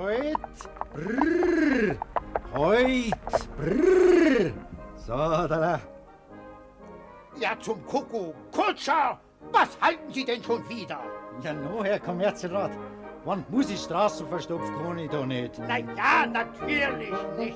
Heut, brrr, heut, brrr. So, da. Ja, zum Kuckuck. Kutscher, was halten Sie denn schon wieder? Ja, no, Herr Kommerzienrat. Wann muss ich Straßen verstopfen, kann ich da nicht. Na ja, natürlich nicht.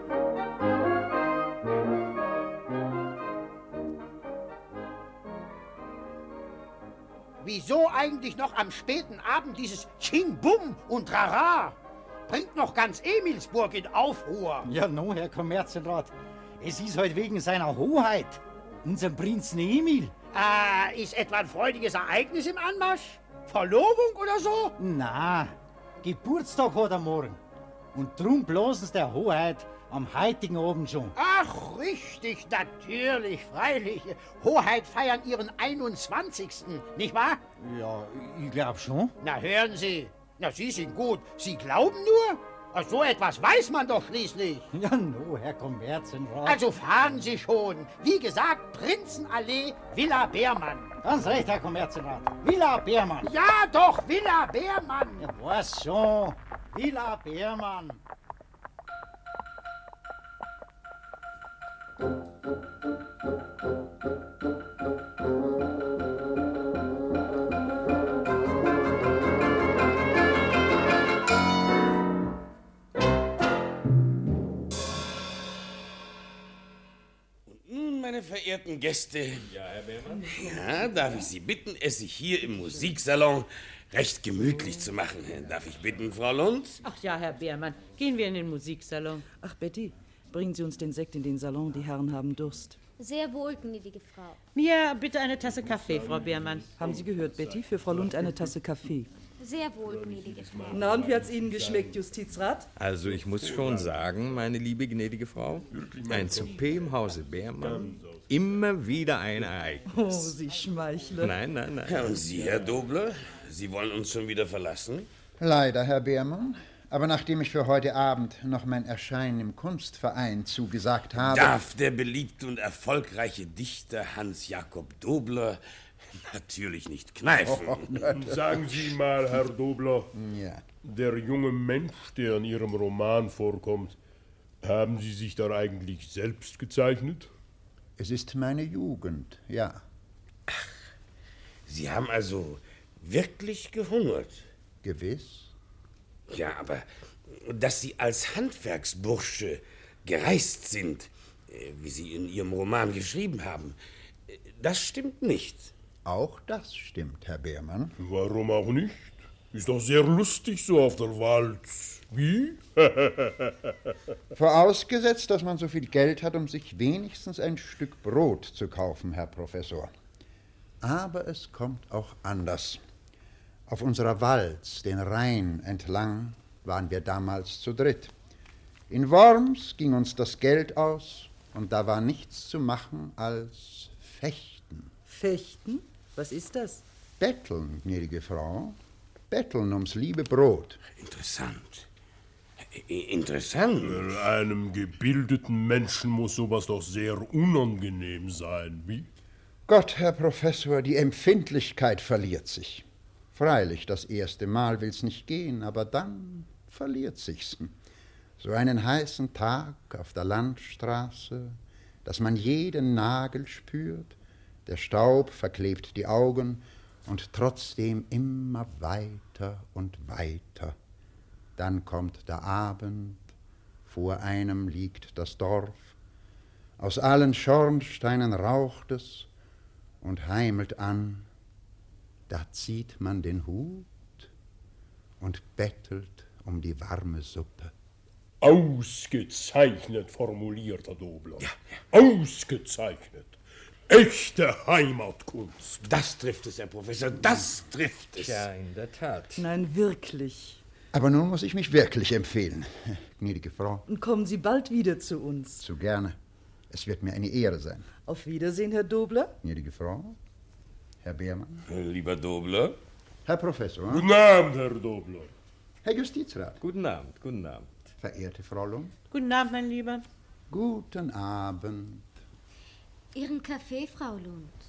Wieso eigentlich noch am späten Abend dieses Ching-Bum und Rara? Bringt noch ganz Emilsburg in Aufruhr. Ja, no, Herr Kommerzienrat. Es ist heute wegen seiner Hoheit, unserem Prinzen Emil. Ist etwa ein freudiges Ereignis im Anmarsch? Verlobung oder so? Na, Geburtstag hat er morgen. Und drum blasen's der Hoheit am heutigen Abend schon. Ach, richtig, natürlich, freilich. Hoheit feiern ihren 21., nicht wahr? Ja, ich glaub schon. Na, hören Sie. Na, Sie sind gut. Sie glauben nur? Ach, so etwas weiß man doch schließlich. Ja, no, Herr Kommerzienrat. Also fahren Sie schon. Wie gesagt, Prinzenallee, Villa Beermann. Ganz recht, Herr Kommerzienrat. Villa Beermann. Ja, doch, Villa Beermann. Ja, weiß schon. Villa Beermann. Meine verehrten Gäste. Ja, Herr Beermann? Ja, darf ich Sie bitten, es sich hier im Musiksalon recht gemütlich zu machen. Darf ich bitten, Frau Lund? Ach ja, Herr Beermann, gehen wir in den Musiksalon. Ach, Betty, bringen Sie uns den Sekt in den Salon, die Herren haben Durst. Sehr wohl, gnädige Frau. Mir bitte eine Tasse Kaffee, Frau Beermann. Haben Sie gehört, Betty? Für Frau Lund eine Tasse Kaffee. Sehr wohl, gnädige Frau. Na, und wie hat's Ihnen geschmeckt, Justizrat? Also, ich muss schon sagen, meine liebe gnädige Frau, ein Souper im Hause Beermann, immer wieder ein Ereignis. Oh, Sie schmeicheln. Nein. Ja, und Sie, Herr Dobler, Sie wollen uns schon wieder verlassen? Leider, Herr Beermann. Aber nachdem ich für heute Abend noch mein Erscheinen im Kunstverein zugesagt habe... Darf der beliebte und erfolgreiche Dichter Hans-Jakob Dobler natürlich nicht kneifen. Sagen Sie mal, Herr Dobler, Ja. der junge Mensch, der in Ihrem Roman vorkommt, haben Sie sich dann eigentlich selbst gezeichnet? Es ist meine Jugend, ja. Sie haben also wirklich gehungert? Gewiss. Ja, aber dass Sie als Handwerksbursche gereist sind, wie Sie in Ihrem Roman geschrieben haben, das stimmt nicht. Auch das stimmt, Herr Beermann. Warum auch nicht? Ist doch sehr lustig so auf der Walz. Wie? Vorausgesetzt, dass man so viel Geld hat, um sich wenigstens ein Stück Brot zu kaufen, Herr Professor. Aber es kommt auch anders. Auf unserer Walz, den Rhein entlang, waren wir damals zu dritt. In Worms ging uns das Geld aus und da war nichts zu machen als fechten. Fechten? Was ist das? Betteln, gnädige Frau. Betteln ums liebe Brot. Interessant. Interessant. Einem gebildeten Menschen muss sowas doch sehr unangenehm sein, wie? Gott, Herr Professor, die Empfindlichkeit verliert sich. Freilich, das erste Mal will's nicht gehen, aber dann verliert sich's. So einen heißen Tag auf der Landstraße, dass man jeden Nagel spürt, der Staub verklebt die Augen und trotzdem immer weiter und weiter. Dann kommt der Abend, vor einem liegt das Dorf, aus allen Schornsteinen raucht es und heimelt an. Da zieht man den Hut und bettelt um die warme Suppe. Ausgezeichnet formuliert, Herr Dobler. Ja. Ausgezeichnet. Echte Heimatkunst. Das trifft es, Herr Professor, das trifft es. Ja, in der Tat. Nein, wirklich. Aber nun muss ich mich wirklich empfehlen, gnädige Frau. Und kommen Sie bald wieder zu uns. Zu gerne. Es wird mir eine Ehre sein. Auf Wiedersehen, Herr Dobler. Gnädige Frau, Herr Beermann. Lieber Dobler. Herr Professor. Guten Abend, Herr Dobler. Herr Justizrat. Guten Abend, guten Abend. Verehrte Frau Lund. Guten Abend, mein Lieber. Guten Abend. Ihren Kaffee, Frau Lund.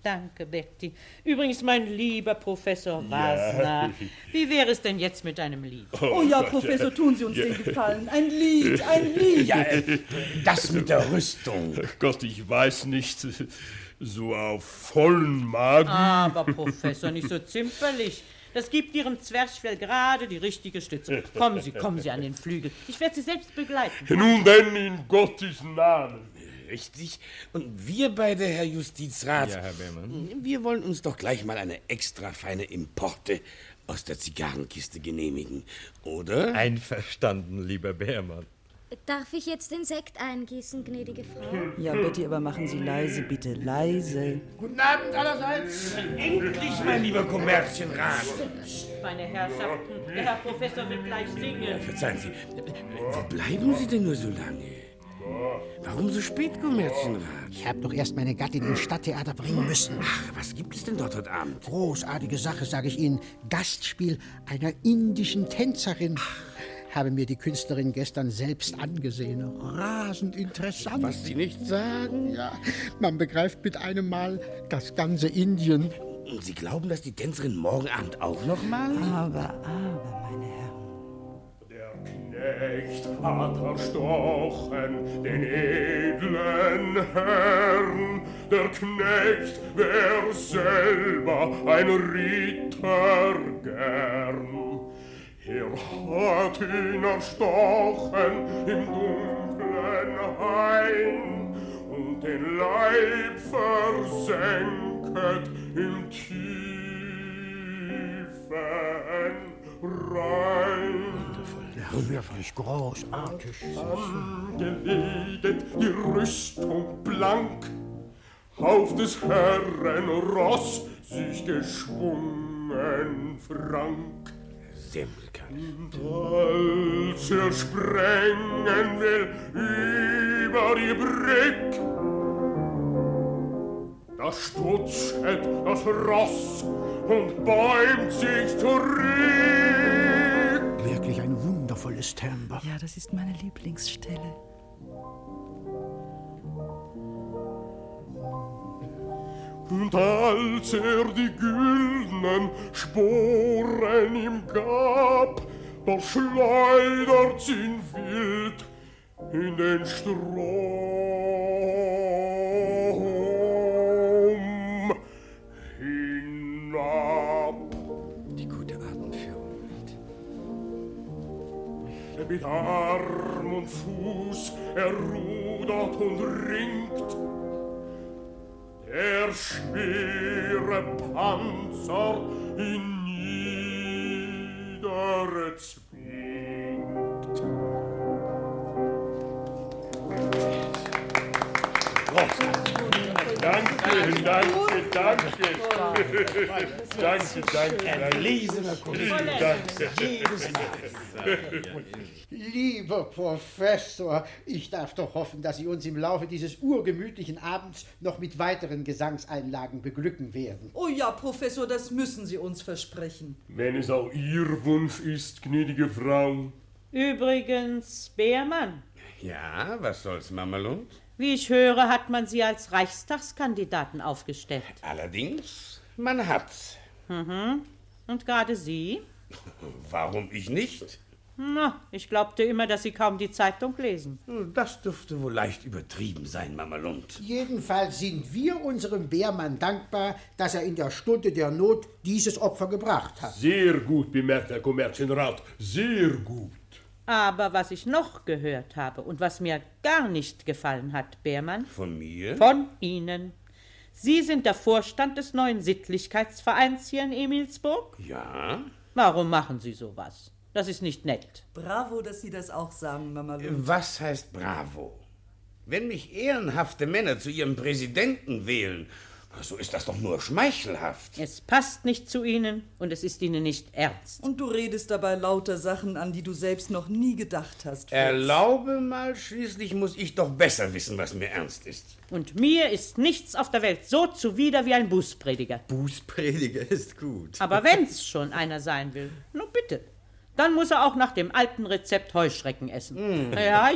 Danke, Betty. Übrigens, mein lieber Professor Wasner, wie wäre es denn jetzt mit einem Lied? Oh ja, Professor, tun Sie uns den Gefallen. Ein Lied, ein Lied. Ja, das mit der Rüstung. Gott, ich weiß nicht, so auf vollen Magen. Aber, Professor, nicht so zimperlich. Das gibt Ihrem Zwerchfell gerade die richtige Stütze. Kommen Sie an den Flügel. Ich werde Sie selbst begleiten. Nun denn, in Gottes Namen. Richtig. Und wir beide, Herr Justizrat, Ja, Herr Beermann. wir wollen uns doch gleich mal eine extra feine Importe aus der Zigarrenkiste genehmigen, oder? Einverstanden, lieber Beermann. Darf ich jetzt den Sekt eingießen, gnädige Frau? Ja, Betty, aber machen Sie leise, bitte, leise. Guten Abend allerseits. Endlich, mein lieber Kommerzienrat. Meine Herrschaften, der Herr Professor will gleich singen. Verzeihen Sie, wo bleiben Sie denn nur so lange? Warum so spät, Kommerzienrat? Ich habe doch erst meine Gattin ins Stadttheater bringen müssen. Ach, was gibt es denn dort heute Abend? Großartige Sache, sage ich Ihnen. Gastspiel einer indischen Tänzerin. Habe mir die Künstlerin gestern selbst angesehen. Rasend interessant. Was Sie nicht sagen? Ja, man begreift mit einem Mal das ganze Indien. Und Sie glauben, dass die Tänzerin morgen Abend auch noch mal? Aber, meine Herren. Der Knecht hat erstochen den edlen Herrn. Der Knecht wär selber ein Ritter gern. Er hat ihn erstochen im dunklen Hain und den Leib versenket im tiefen Rhein. Wirklich großartig. Angeledet die Rüstung blank, auf des Herren Ross sich geschwungen frank. Semmelkalt. Als er sprengen will über die Brück, da stutzet das Ross und bäumt sich zurück. Wirklich ein wundervolles Timbre. Ja, das ist meine Lieblingsstelle. Und als er die güldenen Sporen ihm gab, da schleudert ihn wild in den Strom hinab. Die gute Atemführung. Mit Arm und Fuß er rudert und ringt, der schwere Panzer ihn niederzwingt. Danke. Erlesener Kollege. Jedes Mal. Lieber Professor, ich darf doch hoffen, dass Sie uns im Laufe dieses urgemütlichen Abends noch mit weiteren Gesangseinlagen beglücken werden. Oh ja, Professor, das müssen Sie uns versprechen. Wenn es auch Ihr Wunsch ist, gnädige Frau. Übrigens, Beermann, Ja, was soll's, Mamalund? wie ich höre, hat man Sie als Reichstagskandidaten aufgestellt. Allerdings, man hat's. Und gerade Sie? Warum ich nicht? Na, ich glaubte immer, dass Sie kaum die Zeitung lesen. Das dürfte wohl leicht übertrieben sein, Mamalund. Jedenfalls sind wir unserem Beermann dankbar, dass er in der Stunde der Not dieses Opfer gebracht hat. Sehr gut bemerkt, Herr Kommerzienrat. Sehr gut. Aber was ich noch gehört habe und was mir gar nicht gefallen hat, Beermann, Von mir? von Ihnen. Sie sind der Vorstand des neuen Sittlichkeitsvereins hier in Emilsburg? Ja. Warum machen Sie sowas? Das ist nicht nett. Bravo, dass Sie das auch sagen, Mama Lund. Was heißt bravo? Wenn mich ehrenhafte Männer zu ihrem Präsidenten wählen, so ist das doch nur schmeichelhaft. Es passt nicht zu Ihnen und es ist Ihnen nicht ernst. Und du redest dabei lauter Sachen, an die du selbst noch nie gedacht hast, Fritz. Erlaube mal, schließlich muss ich doch besser wissen, was mir ernst ist. Und mir ist nichts auf der Welt so zuwider wie ein Bußprediger. Bußprediger ist gut. Aber wenn's schon einer sein will, nun bitte. Dann muss er auch nach dem alten Rezept Heuschrecken essen. Ja,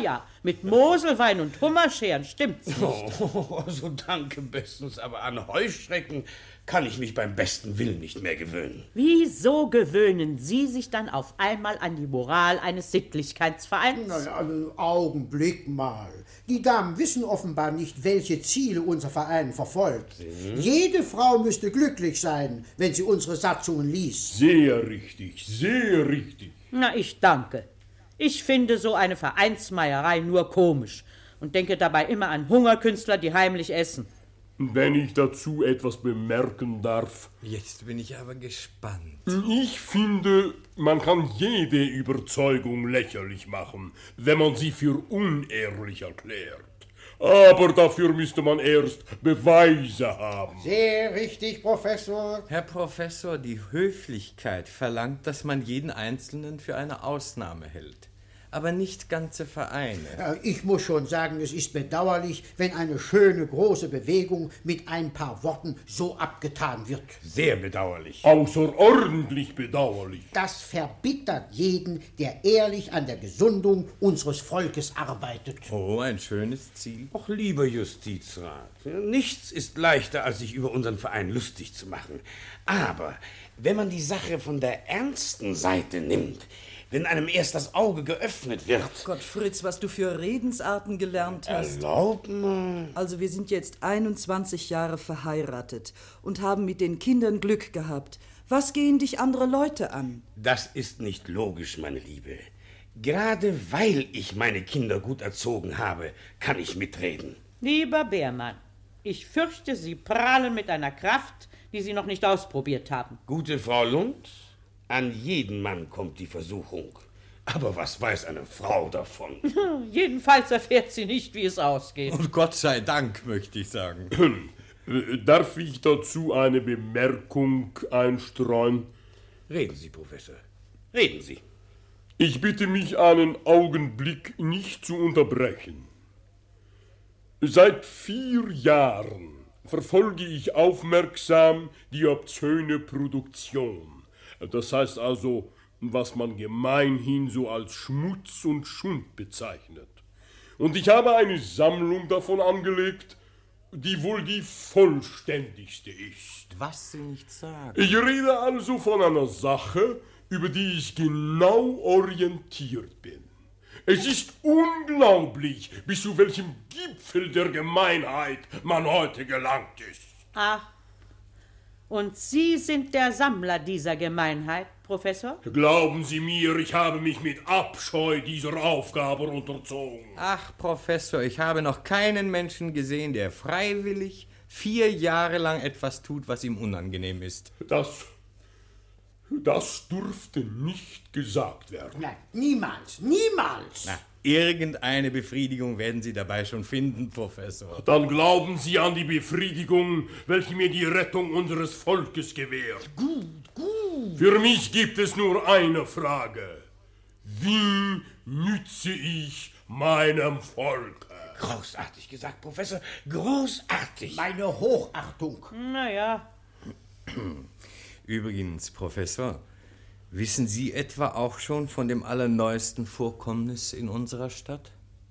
Mit Moselwein und Hummerscheren stimmt's nicht. Oh, so danke bestens, aber an Heuschrecken kann ich mich beim besten Willen nicht mehr gewöhnen. Wieso gewöhnen Sie sich dann auf einmal an die Moral eines Sittlichkeitsvereins? Na, also, Augenblick mal. Die Damen wissen offenbar nicht, welche Ziele unser Verein verfolgt. Jede Frau müsste glücklich sein, wenn sie unsere Satzungen liest. Sehr richtig, sehr richtig. Na, ich danke. Ich finde so eine Vereinsmeierei nur komisch und denke dabei immer an Hungerkünstler, die heimlich essen. Wenn ich dazu etwas bemerken darf. Jetzt bin ich aber gespannt. Ich finde, man kann jede Überzeugung lächerlich machen, wenn man sie für unehrlich erklärt. Aber dafür müsste man erst Beweise haben. Sehr richtig, Professor. Herr Professor, die Höflichkeit verlangt, dass man jeden Einzelnen für eine Ausnahme hält. Aber nicht ganze Vereine. Ich muss schon sagen, es ist bedauerlich, wenn eine schöne, große Bewegung mit ein paar Worten so abgetan wird. Sehr bedauerlich. Außerordentlich bedauerlich. Das verbittert jeden, der ehrlich an der Gesundung unseres Volkes arbeitet. Oh, ein schönes Ziel. Ach, lieber Justizrat, nichts ist leichter, als sich über unseren Verein lustig zu machen. Aber wenn man die Sache von der ernsten Seite nimmt, wenn einem erst das Auge geöffnet wird. Gott, Fritz, was du für Redensarten gelernt hast. Erlaub mal. Also wir sind jetzt 21 Jahre verheiratet und haben mit den Kindern Glück gehabt. Was gehen dich andere Leute an? Das ist nicht logisch, meine Liebe. Gerade weil ich meine Kinder gut erzogen habe, kann ich mitreden. Lieber Beermann, ich fürchte, Sie prahlen mit einer Kraft, die Sie noch nicht ausprobiert haben. Gute Frau Lund, an jeden Mann kommt die Versuchung. Aber was weiß eine Frau davon? Jedenfalls erfährt sie nicht, wie es ausgeht. Und Gott sei Dank, möchte ich sagen. Darf ich dazu eine Bemerkung einstreuen? Reden Sie, Professor. Reden Sie. Ich bitte mich einen Augenblick nicht zu unterbrechen. Seit 4 Jahren verfolge ich aufmerksam die obszöne Produktion. Das heißt also, was man gemeinhin so als Schmutz und Schund bezeichnet. Und ich habe eine Sammlung davon angelegt, die wohl die vollständigste ist. Was Sie nicht sagen. Ich rede also von einer Sache, über die ich genau orientiert bin. Es ist unglaublich, bis zu welchem Gipfel der Gemeinheit man heute gelangt ist. Ach, und Sie sind der Sammler dieser Gemeinheit, Professor? Glauben Sie mir, ich habe mich mit Abscheu dieser Aufgabe unterzogen. Ach, Professor, ich habe noch keinen Menschen gesehen, der freiwillig 4 Jahre lang etwas tut, was ihm unangenehm ist. Das durfte nicht gesagt werden. Nein, niemals, niemals. Na, irgendeine Befriedigung werden Sie dabei schon finden, Professor. Dann glauben Sie an die Befriedigung, welche mir die Rettung unseres Volkes gewährt. Gut, gut. Für mich gibt es nur eine Frage. Wie nütze ich meinem Volke? Großartig gesagt, Professor. Großartig. Meine Hochachtung. Naja. Übrigens, Professor, wissen Sie etwa auch schon von dem allerneuesten Vorkommnis in unserer Stadt?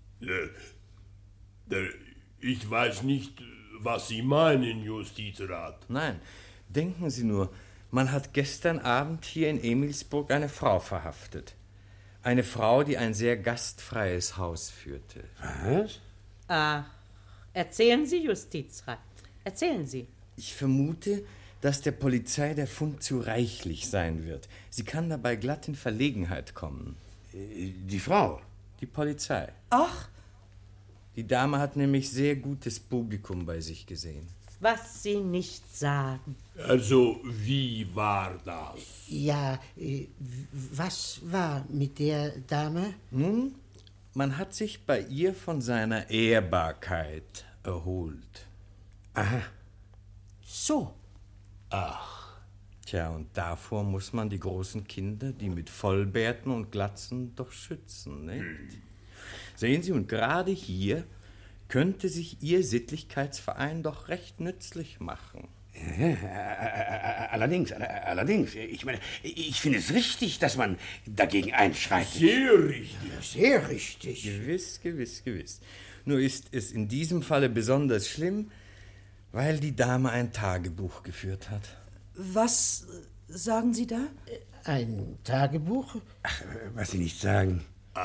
Ich weiß nicht, was Sie meinen, Justizrat. Nein, denken Sie nur, man hat gestern Abend hier in Emilsburg eine Frau verhaftet. Eine Frau, die ein sehr gastfreies Haus führte. Was? Erzählen Sie, Justizrat. Erzählen Sie. Ich vermute, dass der Polizei der Fund zu reichlich sein wird. Sie kann dabei glatt in Verlegenheit kommen. Die Frau? Die Polizei. Ach, Die Dame hat nämlich sehr gutes Publikum bei sich gesehen. Was Sie nicht sagen. Also, wie war das? Ja, was war mit der Dame? Nun, man hat sich bei ihr von seiner Ehrbarkeit erholt. Aha. So. Ach. Tja, und davor muss man die großen Kinder, die mit Vollbärten und Glatzen, doch schützen, nicht? Sehen Sie, und gerade hier könnte sich Ihr Sittlichkeitsverein doch recht nützlich machen. Allerdings. Ich meine, ich finde es richtig, dass man dagegen einschreitet. Sehr richtig. Sehr richtig. Gewiss. Nur ist es in diesem Falle besonders schlimm, weil die Dame ein Tagebuch geführt hat. Was sagen Sie da? Ein Tagebuch? Ach, was Sie nicht sagen.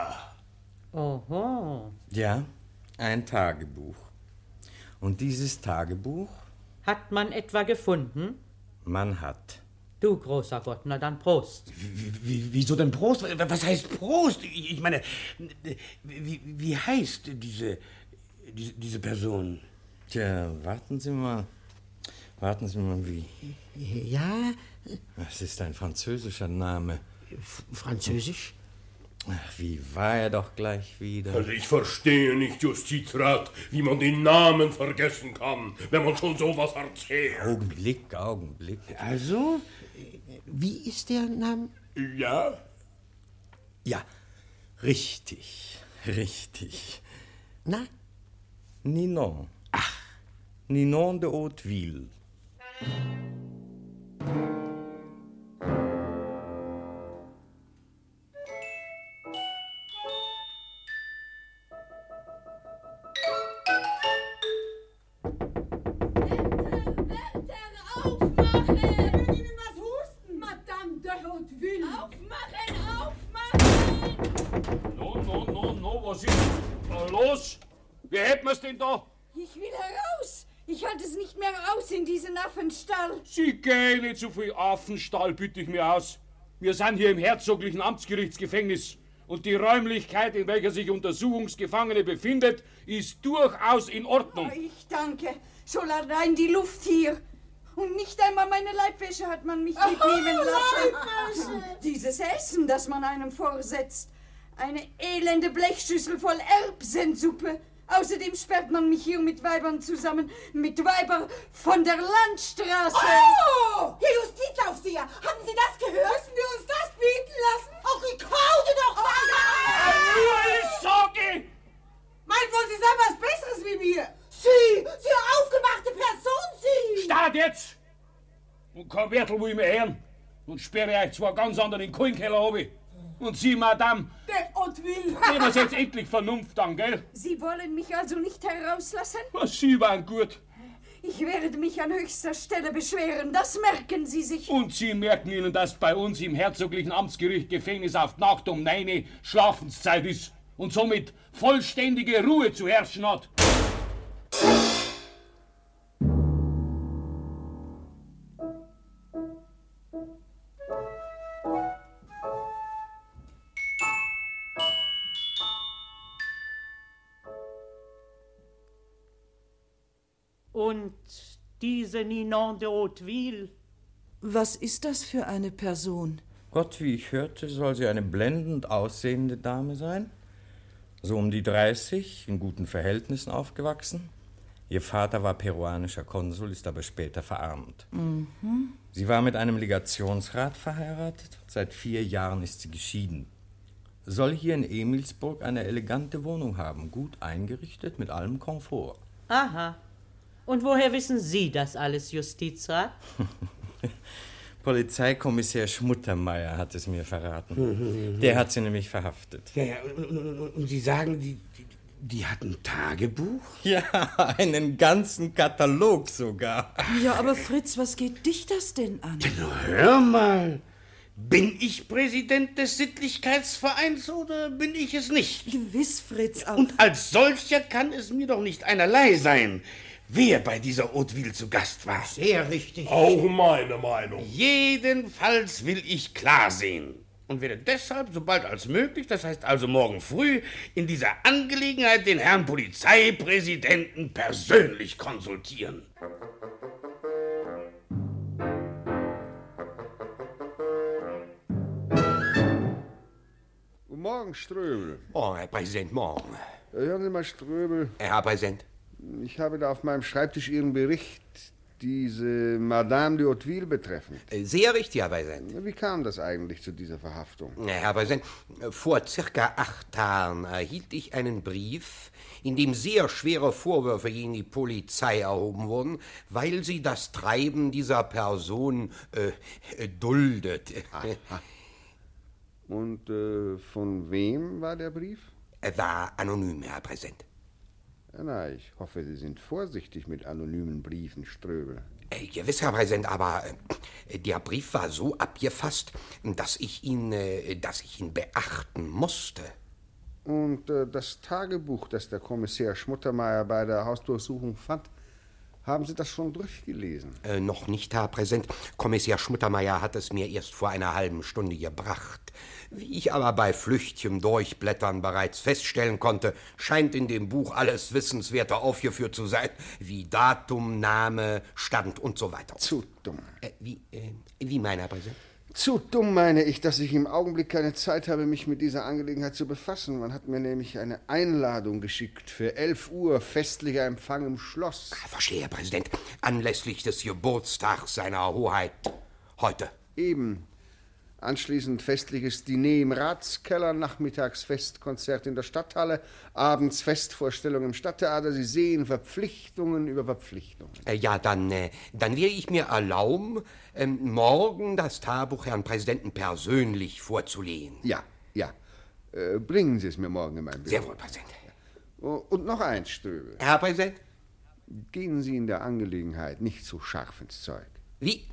Oho. Ja, ein Tagebuch. Und dieses Tagebuch? Hat man etwa gefunden? Man hat. Du, großer Gott, na dann Prost. Wieso denn Prost? Was heißt Prost? Ich meine, wie heißt diese Person? Tja, warten Sie mal, wie? Ja, Das ist ein französischer Name. Französisch? Ach, wie war er doch gleich wieder? Also ich verstehe nicht, Justizrat, wie man den Namen vergessen kann, wenn man schon sowas erzählt. Augenblick. Also? Wie ist der Name? Ja? Ja, richtig. Na? Ninon. Ach, Ninon de Hauteville. Was ist los? Wie hätten wir's denn da? Ich will heraus. Ich halte es nicht mehr aus in diesen Affenstall. Sie gehen nicht so viel Affenstall, bitte ich mir aus. Wir sind hier im herzoglichen Amtsgerichtsgefängnis. Und die Räumlichkeit, in welcher sich Untersuchungsgefangene befindet, ist durchaus in Ordnung. Oh, ich danke. Schon allein die Luft hier. Und nicht einmal meine Leibwäsche hat man mich mitnehmen lassen. Dieses Essen, das man einem vorsetzt. Eine elende Blechschüssel voll Erbsensuppe. Außerdem sperrt man mich hier mit Weibern zusammen. Mit Weibern von der Landstraße. Oh! Herr Justizaufseher, haben Sie das gehört? Müssen wir uns das bieten lassen? Ach, ich kaufe doch mal! Nur ich sage! Meint wohl, Sie seien was Besseres wie wir? Sie aufgemachte Person, Sie! Start jetzt! Und kein Wärtel will ich mehr hören. Und sperre euch zwar ganz anderen in den Kohlenkeller runter. Und Sie, Madame, der Hauteville. nehmen Sie jetzt endlich Vernunft an, gell? Sie wollen mich also nicht herauslassen? Was, Sie waren gut. Ich werde mich an höchster Stelle beschweren, das merken Sie sich. Und Sie merken Ihnen, dass bei uns im herzoglichen Amtsgericht Gefängnis auf die Nacht um 9 Uhr Schlafenszeit ist und somit vollständige Ruhe zu herrschen hat. Und diese Ninon de Hauteville? Was ist das für eine Person? Gott, wie ich hörte, soll sie eine blendend aussehende Dame sein. So um die 30, in guten Verhältnissen aufgewachsen. Ihr Vater war peruanischer Konsul, ist aber später verarmt. Mhm. Sie war mit einem Legationsrat verheiratet. Seit 4 Jahren ist sie geschieden. Soll hier in Emilsburg eine elegante Wohnung haben, gut eingerichtet, mit allem Komfort. Aha. Und woher wissen Sie das alles, Justizrat? Polizeikommissär Schmuttermeier hat es mir verraten. Der hat sie nämlich verhaftet. Ja, und Sie sagen, die hat ein Tagebuch? Ja, einen ganzen Katalog sogar. Ja, aber Fritz, was geht dich das denn an? Na, hör mal. Bin ich Präsident des Sittlichkeitsvereins oder bin ich es nicht? Gewiss, Fritz. Aber und als solcher kann es mir doch nicht einerlei sein, wer bei dieser Hauteville zu Gast war. Sehr richtig. Auch meine Meinung. Jedenfalls will ich klar sehen und werde deshalb, sobald als möglich, das heißt also morgen früh, in dieser Angelegenheit den Herrn Polizeipräsidenten persönlich konsultieren. Guten Morgen, Ströbel. Oh, Herr Präsident, morgen. Hören Sie mal, Ströbel. Herr Präsident. Ich habe da auf meinem Schreibtisch Ihren Bericht Diese Madame de Hauteville betreffend. Sehr richtig, Herr Präsident. Wie kam das eigentlich zu dieser Verhaftung? Herr Präsident, vor circa 8 Tagen erhielt ich einen Brief, in dem sehr schwere Vorwürfe gegen die Polizei erhoben wurden, weil sie das Treiben dieser Person duldet. Aha. Und von wem war der Brief? Er war anonym, Herr Präsident. Na, ich hoffe, Sie sind vorsichtig mit anonymen Briefen, Ströbel. Gewiss, Herr Präsident, aber der Brief war so abgefasst, dass ich ihn beachten musste. Und das Tagebuch, das der Kommissar Schmuttermeier bei der Hausdurchsuchung fand, haben Sie das schon durchgelesen? Noch nicht, Herr Präsident. Kommissar Schmuttermeier hat es mir erst vor einer halben Stunde gebracht. Wie ich aber bei flüchtigem Durchblättern bereits feststellen konnte, scheint in dem Buch alles Wissenswerte aufgeführt zu sein, wie Datum, Name, Stand und so weiter. Zu dumm. Wie meint Herr Präsident? Zu dumm meine ich, dass ich im Augenblick keine Zeit habe, mich mit dieser Angelegenheit zu befassen. Man hat mir nämlich eine Einladung geschickt für 11 Uhr festlicher Empfang im Schloss. Verstehe, Herr Präsident. Anlässlich des Geburtstags seiner Hoheit. Heute. Eben. Anschließend festliches Diner im Ratskeller, nachmittags Festkonzert in der Stadthalle, abends Festvorstellung im Stadttheater. Sie sehen, Verpflichtungen über Verpflichtungen. Ja, dann werde ich mir erlauben, morgen das Tagebuch Herrn Präsidenten persönlich vorzulegen. Ja. Bringen Sie es mir morgen in mein Büro. Sehr wohl, Präsident. Und noch eins, Ströbel. Herr Präsident? Gehen Sie in der Angelegenheit nicht so scharf ins Zeug. Wie,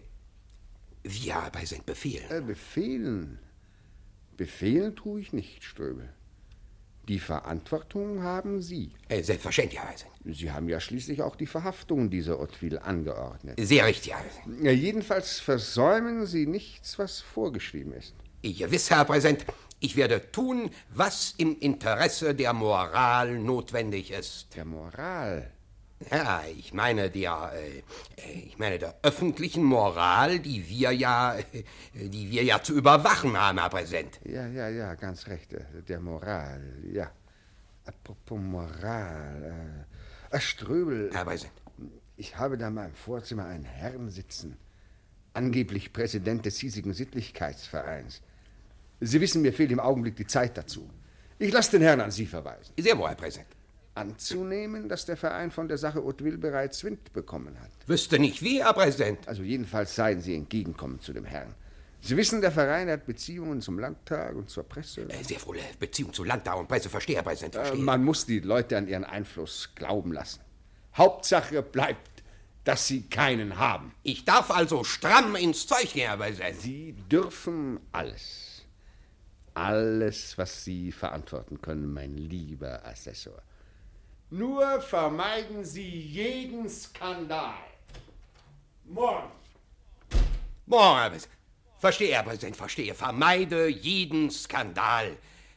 Herr Präsident, befehlen? Befehlen? Befehlen tue ich nicht, Ströbel. Die Verantwortung haben Sie. Selbstverständlich, Herr Präsident. Sie haben ja schließlich auch die Verhaftung dieser Hauteville angeordnet. Sehr richtig, Herr Präsident. Jedenfalls versäumen Sie nichts, was vorgeschrieben ist. Gewiss, Herr Präsident. Ich werde tun, was im Interesse der Moral notwendig ist. Der Moral? Ja, ich meine der öffentlichen Moral, die wir ja zu überwachen haben, Herr Präsident. Ja, ganz recht. Der Moral, ja. Apropos Moral. Ströbel. Herr Präsident. Ich habe da in meinem Vorzimmer einen Herrn sitzen. Angeblich Präsident des hiesigen Sittlichkeitsvereins. Sie wissen, mir fehlt im Augenblick die Zeit dazu. Ich lasse den Herrn an Sie verweisen. Sehr wohl, Herr Präsident. Anzunehmen, dass der Verein von der Sache Hauteville bereits Wind bekommen hat. Wüsste nicht wie, Herr Präsident. Also jedenfalls seien Sie entgegenkommend zu dem Herrn. Sie wissen, der Verein hat Beziehungen zum Landtag und zur Presse. Sehr wohl, Beziehung zu Landtag und Presse, verstehe, Herr Präsident, verstehe. Man muss die Leute an ihren Einfluss glauben lassen. Hauptsache bleibt, dass sie keinen haben. Ich darf also stramm ins Zeug gehen, Herr Präsident. Sie dürfen alles. Alles, was Sie verantworten können, mein lieber Assessor. Nur vermeiden Sie jeden Skandal. Morgen. Morgen, Herr Präsident. Verstehe, Herr Präsident, verstehe. Vermeide jeden Skandal.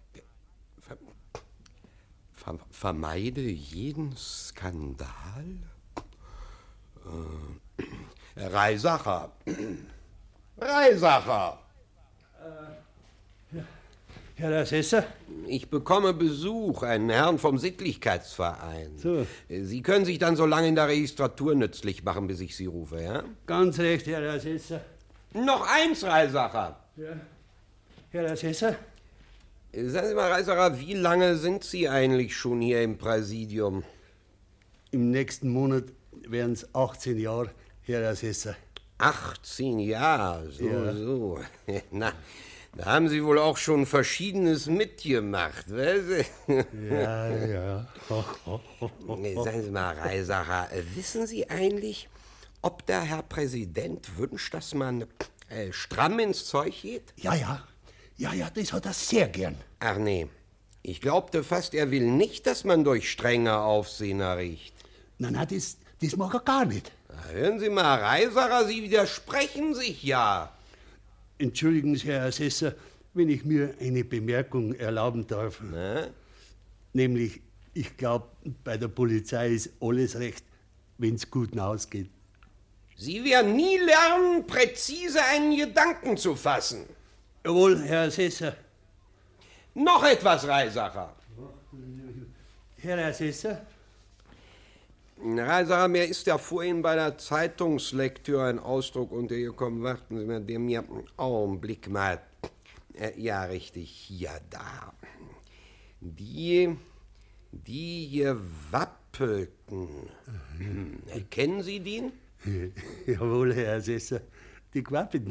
Vermeide jeden Skandal? Reisacher. Herr Assessor? Ich bekomme Besuch, einen Herrn vom Sittlichkeitsverein. So. Sie können sich dann so lange in der Registratur nützlich machen, bis ich Sie rufe, ja? Ganz recht, Herr Assessor. Noch eins, Reisacher. Ja. Herr Assessor? Sagen Sie mal, Reisacher, wie lange sind Sie eigentlich schon hier im Präsidium? Im nächsten Monat wären es 18 Jahre, Herr Assessor. 18 Jahre, so. Na, da haben Sie wohl auch schon Verschiedenes mitgemacht, weißt du? Ja. Sagen Sie mal, Reisacher, wissen Sie eigentlich, ob der Herr Präsident wünscht, dass man stramm ins Zeug geht? Ja, das hat er sehr gern. Ach nee, ich glaubte fast, er will nicht, dass man durch strenge Aufsehen erriecht. Na, das mag er gar nicht. Na, hören Sie mal, Reisacher, Sie widersprechen sich ja. Entschuldigen Sie, Herr Assessor, wenn ich mir eine Bemerkung erlauben darf. Na? Nämlich, ich glaube, bei der Polizei ist alles recht, wenn's gut ausgeht. Sie werden nie lernen, präzise einen Gedanken zu fassen. Jawohl, Herr Assessor. Noch etwas, Reisacher. Herr Assessor? Reiser, mir ist ja vorhin bei der Zeitungslektüre ein Ausdruck untergekommen. Warten Sie mal, der mir einen Augenblick mal. Ja, richtig, hier, da. Die Gewappelten. Kennen Sie den? Jawohl, Herr Assessor. Die Gewappelten.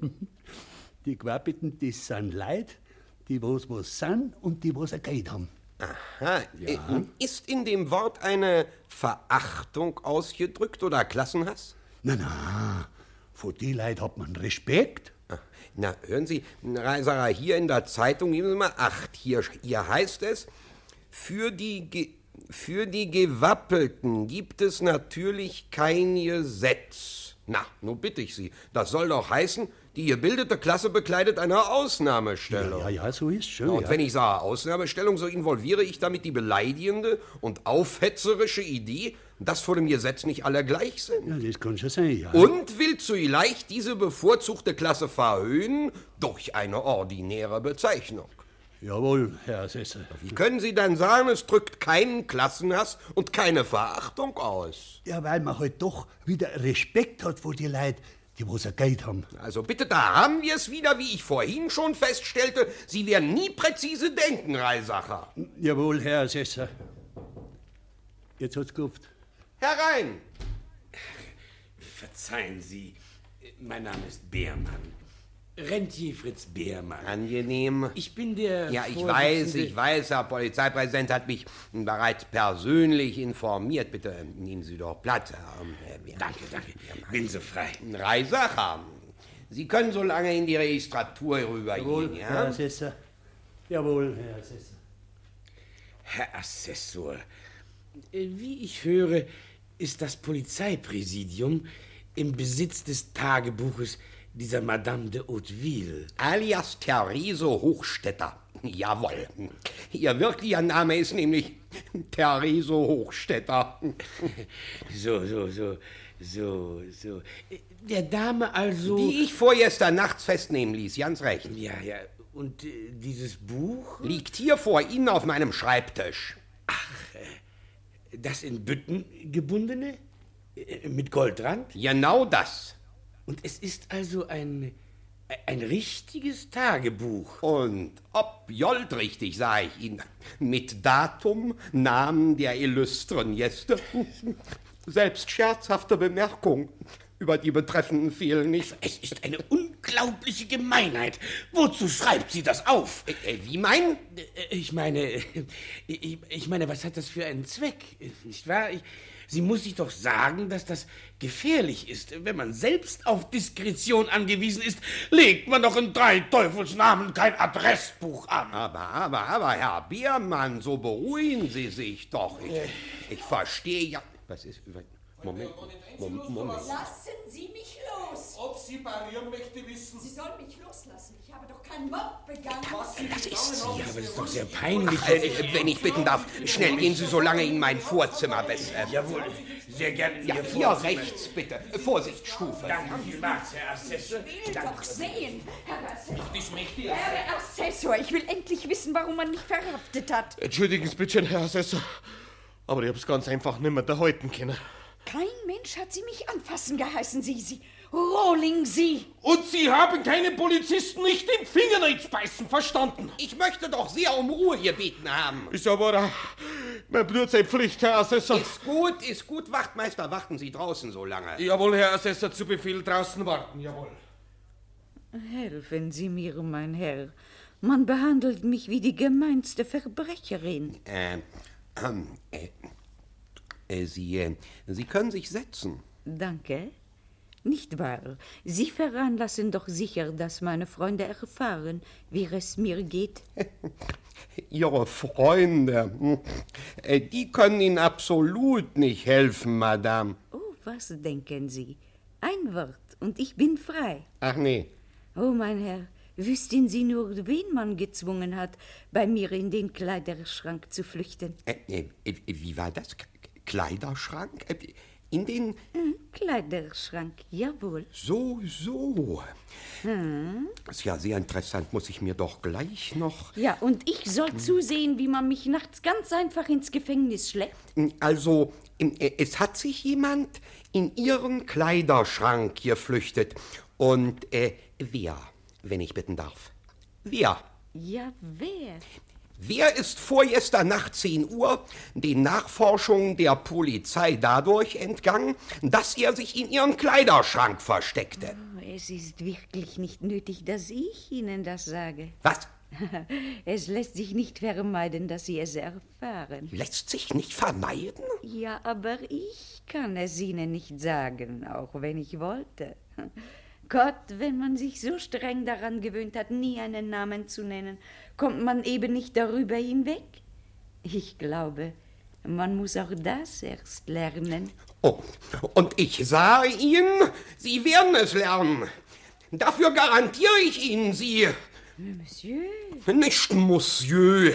Die Gewappelten, das sind Leute, die was sind und die was ein Geld haben. Aha. Ja. Ist in dem Wort eine Verachtung ausgedrückt oder Klassenhass? Na, vor die Leute hat man Respekt. Na, hören Sie, Reiserer, hier in der Zeitung, geben Sie mal Acht. Hier heißt es, für die Gewappelten gibt es natürlich kein Gesetz. Na, nun bitte ich Sie, das soll doch heißen, die gebildete Klasse bekleidet eine Ausnahmestellung. Ja, so ist schön. Und wenn ich sage Ausnahmestellung, so involviere ich damit die beleidigende und aufhetzerische Idee, dass vor dem Gesetz nicht alle gleich sind. Ja, das kann schon sein, ja. Und will zugleich diese bevorzugte Klasse verhöhnen durch eine ordinäre Bezeichnung. Jawohl, Herr Assessor. Wie können Sie dann sagen, es drückt keinen Klassenhass und keine Verachtung aus? Ja, weil man halt doch wieder Respekt hat vor die Leute, die was ein Geld haben. Also bitte, da haben wir es wieder, wie ich vorhin schon feststellte. Sie werden nie präzise denken, Reisacher. Jawohl, Herr Assessor. Jetzt hat's geklopft. Herein! Verzeihen Sie, mein Name ist Beermann. Rentier Fritz Beermann. Angenehm. Ich bin der Ja, ich weiß, Herr Polizeipräsident hat mich bereits persönlich informiert. Bitte nehmen Sie doch Platz, Herr Danke. Bin so frei. Reisacher, Sie können so lange in die Registratur rübergehen, Jawohl, ja? Herr Assessor. Jawohl, Herr Assessor. Herr Assessor, wie ich höre, ist das Polizeipräsidium im Besitz des Tagebuches dieser Madame de Hauteville. Alias Therese Hochstetter. Jawohl. Ihr wirklicher Name ist nämlich Therese Hochstetter. So. Der Dame also... Die ich vorgestern nachts festnehmen ließ, ganz recht. Ja. Und dieses Buch? Liegt hier vor Ihnen auf meinem Schreibtisch. Ach, das in Bütten gebundene? Mit Goldrand? Genau das. Und es ist also ein richtiges Tagebuch. Und ob joldrichtig, sah ich Ihnen. Mit Datum, Namen der illustren Gäste. Selbst scherzhafte Bemerkungen über die Betreffenden fehlen nicht. Es ist eine unglaubliche Gemeinheit. Wozu schreibt sie das auf? Wie meinen? Ich meine, was hat das für einen Zweck? Nicht wahr? Sie muss sich doch sagen, dass das gefährlich ist. Wenn man selbst auf Diskretion angewiesen ist, legt man doch in 3 Teufelsnamen kein Adressbuch an. Aber, Herr Biermann, so beruhigen Sie sich doch. Ich verstehe ja... Was ist... Moment. Lassen Sie mich los! Ob sie parieren möchte, wissen. Sie soll mich loslassen. Ich habe doch keinen Mord begangen. Das ist sie, aber das ist doch sehr peinlich. Wenn ich bitten darf, schnell gehen Sie so lange in mein Vorzimmer. Jawohl, sehr gerne. Ja, hier rechts, bitte. Vorsichtsstufe. Danke vielmals, Herr Assessor. Ich will doch sehen, Herr Assessor. Ich möchte... Herr Assessor, ich will endlich wissen, warum man mich verhaftet hat. Entschuldigen Sie bitte, Herr Assessor, aber ich hab's ganz einfach nicht mehr erhalten können. Kein Mensch hat Sie mich anfassen geheißen, Sie Rohling, Sie! Und Sie haben keine Polizisten nicht den Finger nicht beißen, verstanden? Ich möchte doch sehr um Ruhe gebeten haben. Ist aber mein Blut sei Pflicht, Herr Assessor. Ist gut, Wachtmeister, warten Sie draußen so lange. Jawohl, Herr Assessor, zu Befehl draußen warten, jawohl. Helfen Sie mir, mein Herr. Man behandelt mich wie die gemeinste Verbrecherin. Sie können sich setzen. Danke. Nicht wahr? Sie veranlassen doch sicher, dass meine Freunde erfahren, wie es mir geht. Ihre Freunde, die können Ihnen absolut nicht helfen, Madame. Oh, was denken Sie? Ein Wort und ich bin frei. Ach nee. Oh, mein Herr, wüssten Sie nur, wen man gezwungen hat, bei mir in den Kleiderschrank zu flüchten? Wie war das? Kleiderschrank? In den... Kleiderschrank, jawohl. So. Ist ja sehr interessant, muss ich mir doch gleich noch... Ja, und ich soll zusehen, wie man mich nachts ganz einfach ins Gefängnis schleppt? Also, es hat sich jemand in Ihren Kleiderschrank geflüchtet. Und, wer, wenn ich bitten darf? Wer? Ja, wer? Wer ist vorgestern Nacht 10 Uhr den Nachforschungen der Polizei dadurch entgangen, dass er sich in Ihren Kleiderschrank versteckte? Es ist wirklich nicht nötig, dass ich Ihnen das sage. Was? Es lässt sich nicht vermeiden, dass Sie es erfahren. Lässt sich nicht vermeiden? Ja, aber ich kann es Ihnen nicht sagen, auch wenn ich wollte. Gott, wenn man sich so streng daran gewöhnt hat, nie einen Namen zu nennen, kommt man eben nicht darüber hinweg. Ich glaube, man muss auch das erst lernen. Oh, und ich sage Ihnen, Sie werden es lernen. Dafür garantiere ich Ihnen, Sie... Monsieur? Nicht Monsieur.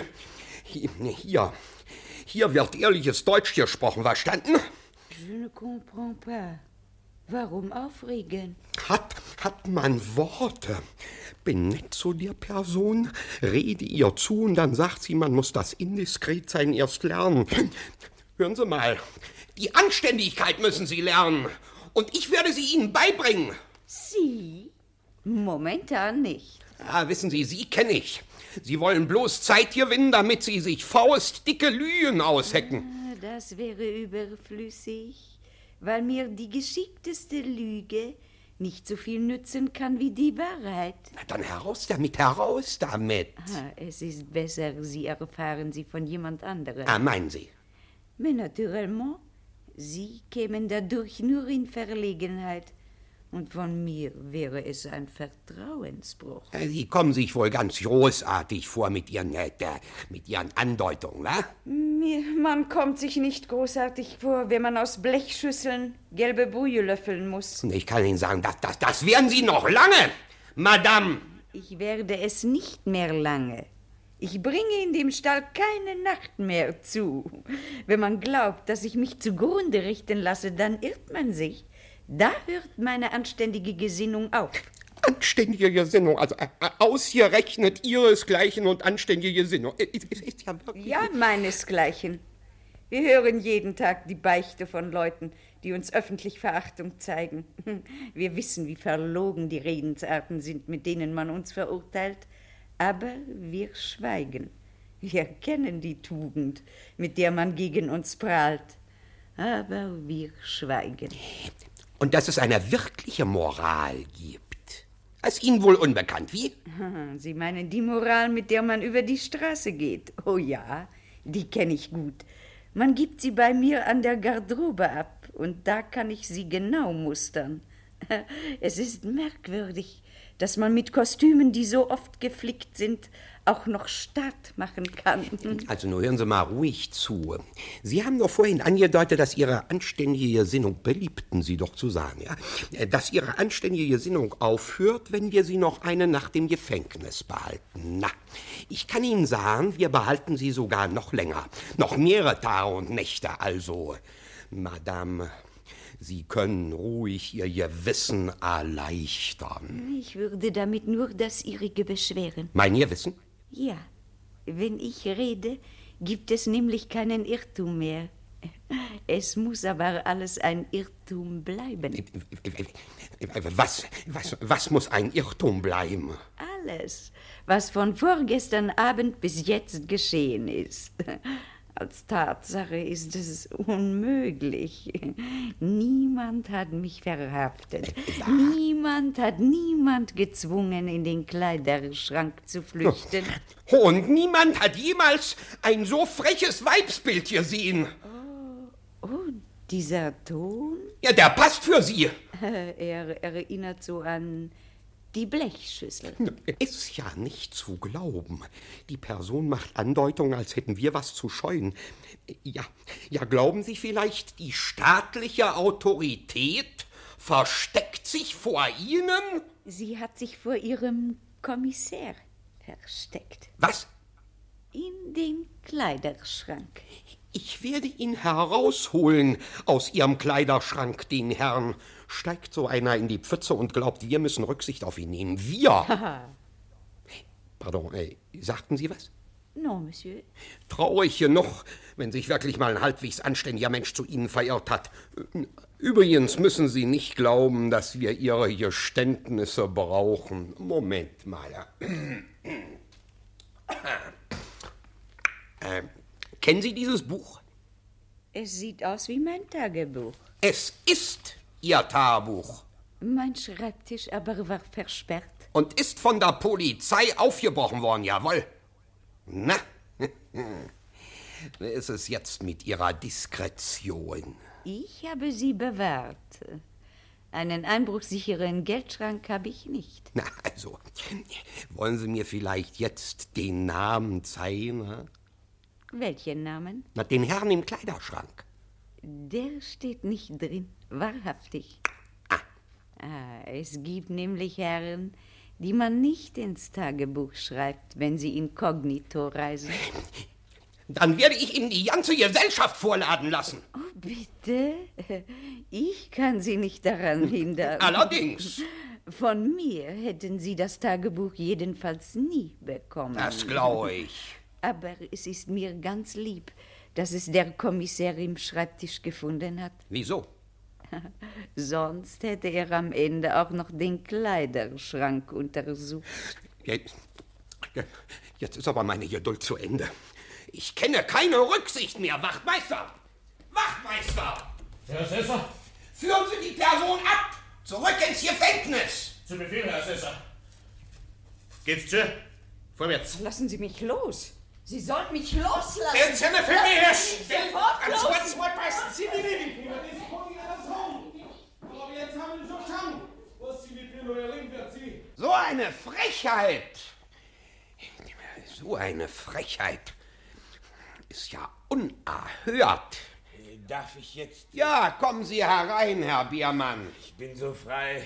Hier wird ehrliches Deutsch gesprochen, verstanden? Je ne comprends pas. Warum aufregen? Hat man Worte. Bin nett zu der Person, rede ihr zu und dann sagt sie, man muss das Indiskretsein erst lernen. Hören Sie mal, die Anständigkeit müssen Sie lernen und ich werde sie Ihnen beibringen. Sie? Momentan nicht. Ah, wissen Sie, Sie kenne ich. Sie wollen bloß Zeit gewinnen, damit Sie sich faustdicke Lügen aushecken. Das wäre überflüssig, weil mir die geschickteste Lüge nicht so viel nützen kann wie die Wahrheit. Na dann heraus damit, heraus damit. Es ist besser, Sie erfahren sie von jemand anderem. Ah, meinen Sie? Mais naturellement, Sie kämen dadurch nur in Verlegenheit. Und von mir wäre es ein Vertrauensbruch. Sie kommen sich wohl ganz großartig vor mit Ihren Andeutungen, wa? Man kommt sich nicht großartig vor, wenn man aus Blechschüsseln gelbe Brühe löffeln muss. Ich kann Ihnen sagen, das werden Sie noch lange, Madame. Ich werde es nicht mehr lange. Ich bringe in dem Stall keine Nacht mehr zu. Wenn man glaubt, dass ich mich zugrunde richten lasse, dann irrt man sich. Da hört meine anständige Gesinnung auf. Anständige Gesinnung, also ausgerechnet Ihresgleichen und anständige Gesinnung. Ist ja wirklich... Ja, meinesgleichen. Wir hören jeden Tag die Beichte von Leuten, die uns öffentlich Verachtung zeigen. Wir wissen, wie verlogen die Redensarten sind, mit denen man uns verurteilt. Aber wir schweigen. Wir kennen die Tugend, mit der man gegen uns prahlt. Aber wir schweigen. Und dass es eine wirkliche Moral gibt, ist Ihnen wohl unbekannt, wie? Sie meinen die Moral, mit der man über die Straße geht? Oh ja, die kenne ich gut. Man gibt sie bei mir an der Garderobe ab und da kann ich sie genau mustern. Es ist merkwürdig, dass man mit Kostümen, die so oft geflickt sind, auch noch Staat machen kann. Also nur hören Sie mal ruhig zu. Sie haben doch vorhin angedeutet, dass Ihre anständige Gesinnung, beliebten Sie doch zu sagen, ja, dass Ihre anständige Gesinnung aufhört, wenn wir Sie noch eine Nacht im Gefängnis behalten. Na, ich kann Ihnen sagen, wir behalten Sie sogar noch länger, noch mehrere Tage und Nächte. Also, Madame, Sie können ruhig Ihr Gewissen erleichtern. Ich würde damit nur das Ihrige beschweren. Mein Gewissen? Ja, wenn ich rede, gibt es nämlich keinen Irrtum mehr. Es muss aber alles ein Irrtum bleiben. Was muss ein Irrtum bleiben? Alles, was von vorgestern Abend bis jetzt geschehen ist. Als Tatsache ist es unmöglich. Niemand hat mich verhaftet. Niemand hat niemand gezwungen, in den Kleiderschrank zu flüchten. Und niemand hat jemals ein so freches Weibsbild gesehen. Oh, dieser Ton? Ja, der passt für Sie. Er erinnert so an die Blechschüssel. Ist ja nicht zu glauben. Die Person macht Andeutungen, als hätten wir was zu scheuen. Ja, glauben Sie vielleicht, die staatliche Autorität versteckt sich vor Ihnen? Sie hat sich vor Ihrem Kommissär versteckt. Was? In den Kleiderschrank. Ich werde ihn herausholen aus Ihrem Kleiderschrank, den Herrn Steigt so einer in die Pfütze und glaubt, wir müssen Rücksicht auf ihn nehmen. Wir! Pardon, sagten Sie was? Non, Monsieur. Traurig genug, wenn sich wirklich mal ein halbwegs anständiger Mensch zu Ihnen verirrt hat. Übrigens müssen Sie nicht glauben, dass wir Ihre Geständnisse brauchen. Moment mal. Kennen Sie dieses Buch? Es sieht aus wie mein Tagebuch. Es ist Ihr Tagebuch. Mein Schreibtisch aber war versperrt. Und ist von der Polizei aufgebrochen worden, jawohl. Na, wie ist es jetzt mit Ihrer Diskretion? Ich habe sie bewahrt. Einen einbruchsicheren Geldschrank habe ich nicht. Na, also, wollen Sie mir vielleicht jetzt den Namen zeigen? Ha? Welchen Namen? Na, den Herrn im Kleiderschrank. Der steht nicht drin, wahrhaftig. Es gibt nämlich Herren, die man nicht ins Tagebuch schreibt, wenn sie inkognito reisen. Dann werde ich Ihnen die ganze Gesellschaft vorladen lassen. Oh, bitte? Ich kann Sie nicht daran hindern. Allerdings. Von mir hätten Sie das Tagebuch jedenfalls nie bekommen. Das glaube ich. Aber es ist mir ganz lieb, dass es der Kommissär im Schreibtisch gefunden hat. Wieso? Sonst hätte er am Ende auch noch den Kleiderschrank untersucht. Jetzt ist aber meine Geduld zu Ende. Ich kenne keine Rücksicht mehr, Wachtmeister! Wachtmeister! Herr Assessor? Führen Sie die Person ab! Zurück ins Gefängnis! Zu Befehl, Herr Assessor. Geht's, Tschö? Vorwärts. Lassen Sie mich los. Sie sollten mich loslassen. Jetzt Hände für mich her! Sofort los! So eine Frechheit! So eine Frechheit ist ja unerhört. Darf ich jetzt? Ja, kommen Sie herein, Herr Biermann. Ich bin so frei.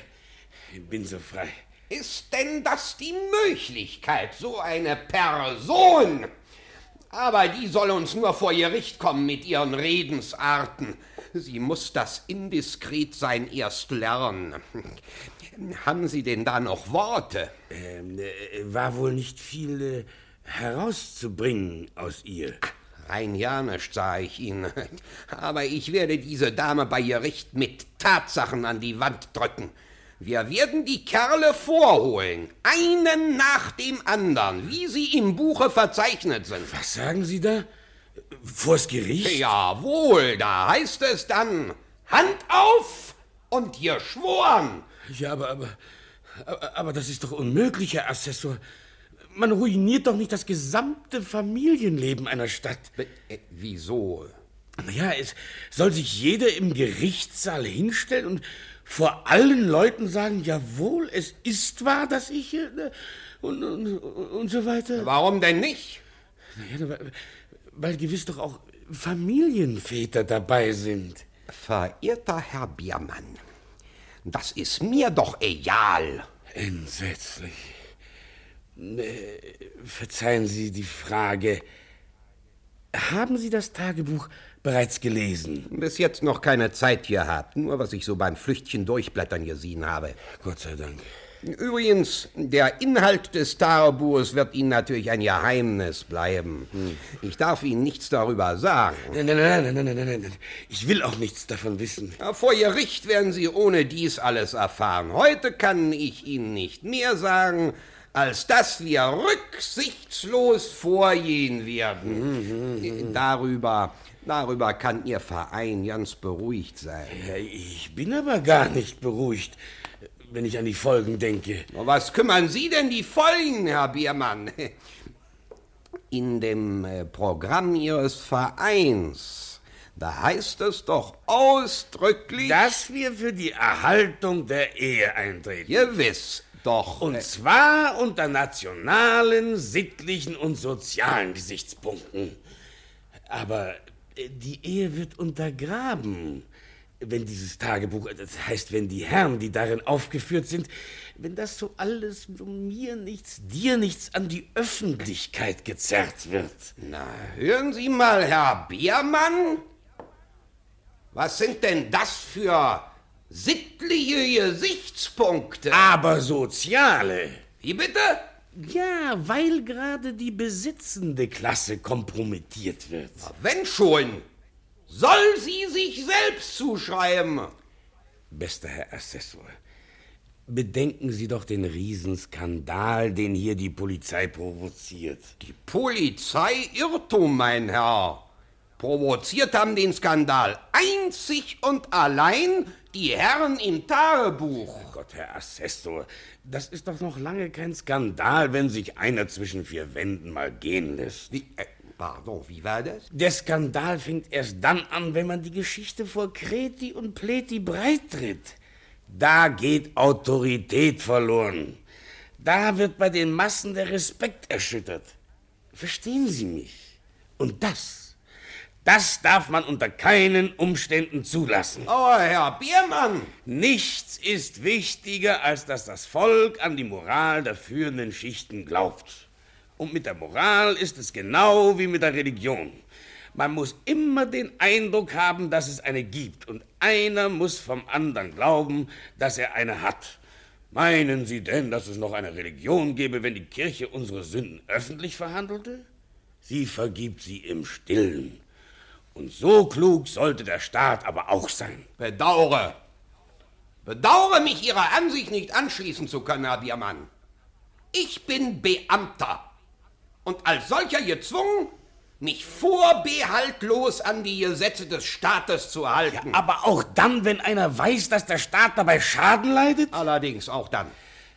Ist denn das die Möglichkeit, so eine Person? Aber die soll uns nur vor Gericht kommen mit ihren Redensarten. Sie muss das Indiskretsein erst lernen. Haben Sie denn da noch Worte? War wohl nicht viel herauszubringen aus ihr. Rein ja nicht, sah ich Ihnen. Aber ich werde diese Dame bei Gericht mit Tatsachen an die Wand drücken. Wir werden die Kerle vorholen, einen nach dem anderen, wie sie im Buche verzeichnet sind. Was sagen Sie da? Vors Gericht? Jawohl, da heißt es dann, Hand auf und geschworen. Ja, aber das ist doch unmöglich, Herr Assessor. Man ruiniert doch nicht das gesamte Familienleben einer Stadt. Wieso? Naja, es soll sich jeder im Gerichtssaal hinstellen und vor allen Leuten sagen, jawohl, es ist wahr, dass ich und so weiter. Warum denn nicht? Naja, weil gewiss doch auch Familienväter dabei sind. Verehrter Herr Biermann, das ist mir doch egal. Entsetzlich. Verzeihen Sie die Frage. Haben Sie das Tagebuch bereits gelesen? Bis jetzt noch keine Zeit gehabt, nur was ich so beim Flüchtchen durchblättern gesehen habe. Gott sei Dank. Übrigens, der Inhalt des Tagebuches wird Ihnen natürlich ein Geheimnis bleiben. Ich darf Ihnen nichts darüber sagen. Nein. Ich will auch nichts davon wissen. Vor Gericht werden Sie ohne dies alles erfahren. Heute kann ich Ihnen nicht mehr sagen, als dass wir rücksichtslos vorgehen werden. Darüber kann Ihr Verein ganz beruhigt sein. Ja, ich bin aber gar nicht beruhigt, wenn ich an die Folgen denke. Was kümmern Sie denn die Folgen, Herr Biermann? In dem Programm Ihres Vereins, da heißt es doch ausdrücklich, dass wir für die Erhaltung der Ehe eintreten. Gewiss. Doch. Und zwar unter nationalen, sittlichen und sozialen Gesichtspunkten. Aber die Ehe wird untergraben, wenn dieses Tagebuch, das heißt, wenn die Herren, die darin aufgeführt sind, wenn das so alles mir nichts, dir nichts an die Öffentlichkeit gezerrt wird. Na, hören Sie mal, Herr Biermann. Was sind denn das für Sittliche Gesichtspunkte. Aber soziale. Wie bitte? Ja, weil gerade die besitzende Klasse kompromittiert wird. Wenn schon, soll sie sich selbst zuschreiben. Bester Herr Assessor, bedenken Sie doch den Riesenskandal, den hier die Polizei provoziert. Die Polizei Irrtum, mein Herr. Provoziert haben den Skandal einzig und allein die Herren im Tagebuch. Oh Gott, Herr Assessor, das ist doch noch lange kein Skandal, wenn sich einer zwischen vier Wänden mal gehen lässt. Pardon, wie war das? Der Skandal fängt erst dann an, wenn man die Geschichte vor Kreti und Pleti breit tritt. Da geht Autorität verloren. Da wird bei den Massen der Respekt erschüttert. Verstehen Sie mich? Und das darf man unter keinen Umständen zulassen. Oh, Herr Biermann! Nichts ist wichtiger, als dass das Volk an die Moral der führenden Schichten glaubt. Und mit der Moral ist es genau wie mit der Religion. Man muss immer den Eindruck haben, dass es eine gibt. Und einer muss vom anderen glauben, dass er eine hat. Meinen Sie denn, dass es noch eine Religion gäbe, wenn die Kirche unsere Sünden öffentlich verhandelte? Sie vergibt sie im Stillen. Und so klug sollte der Staat aber auch sein. Bedauere, mich Ihrer Ansicht nicht anschließen zu können, Herr Biermann. Ich bin Beamter und als solcher gezwungen, mich vorbehaltlos an die Gesetze des Staates zu halten. Ja, aber auch dann, wenn einer weiß, dass der Staat dabei Schaden leidet? Allerdings, auch dann.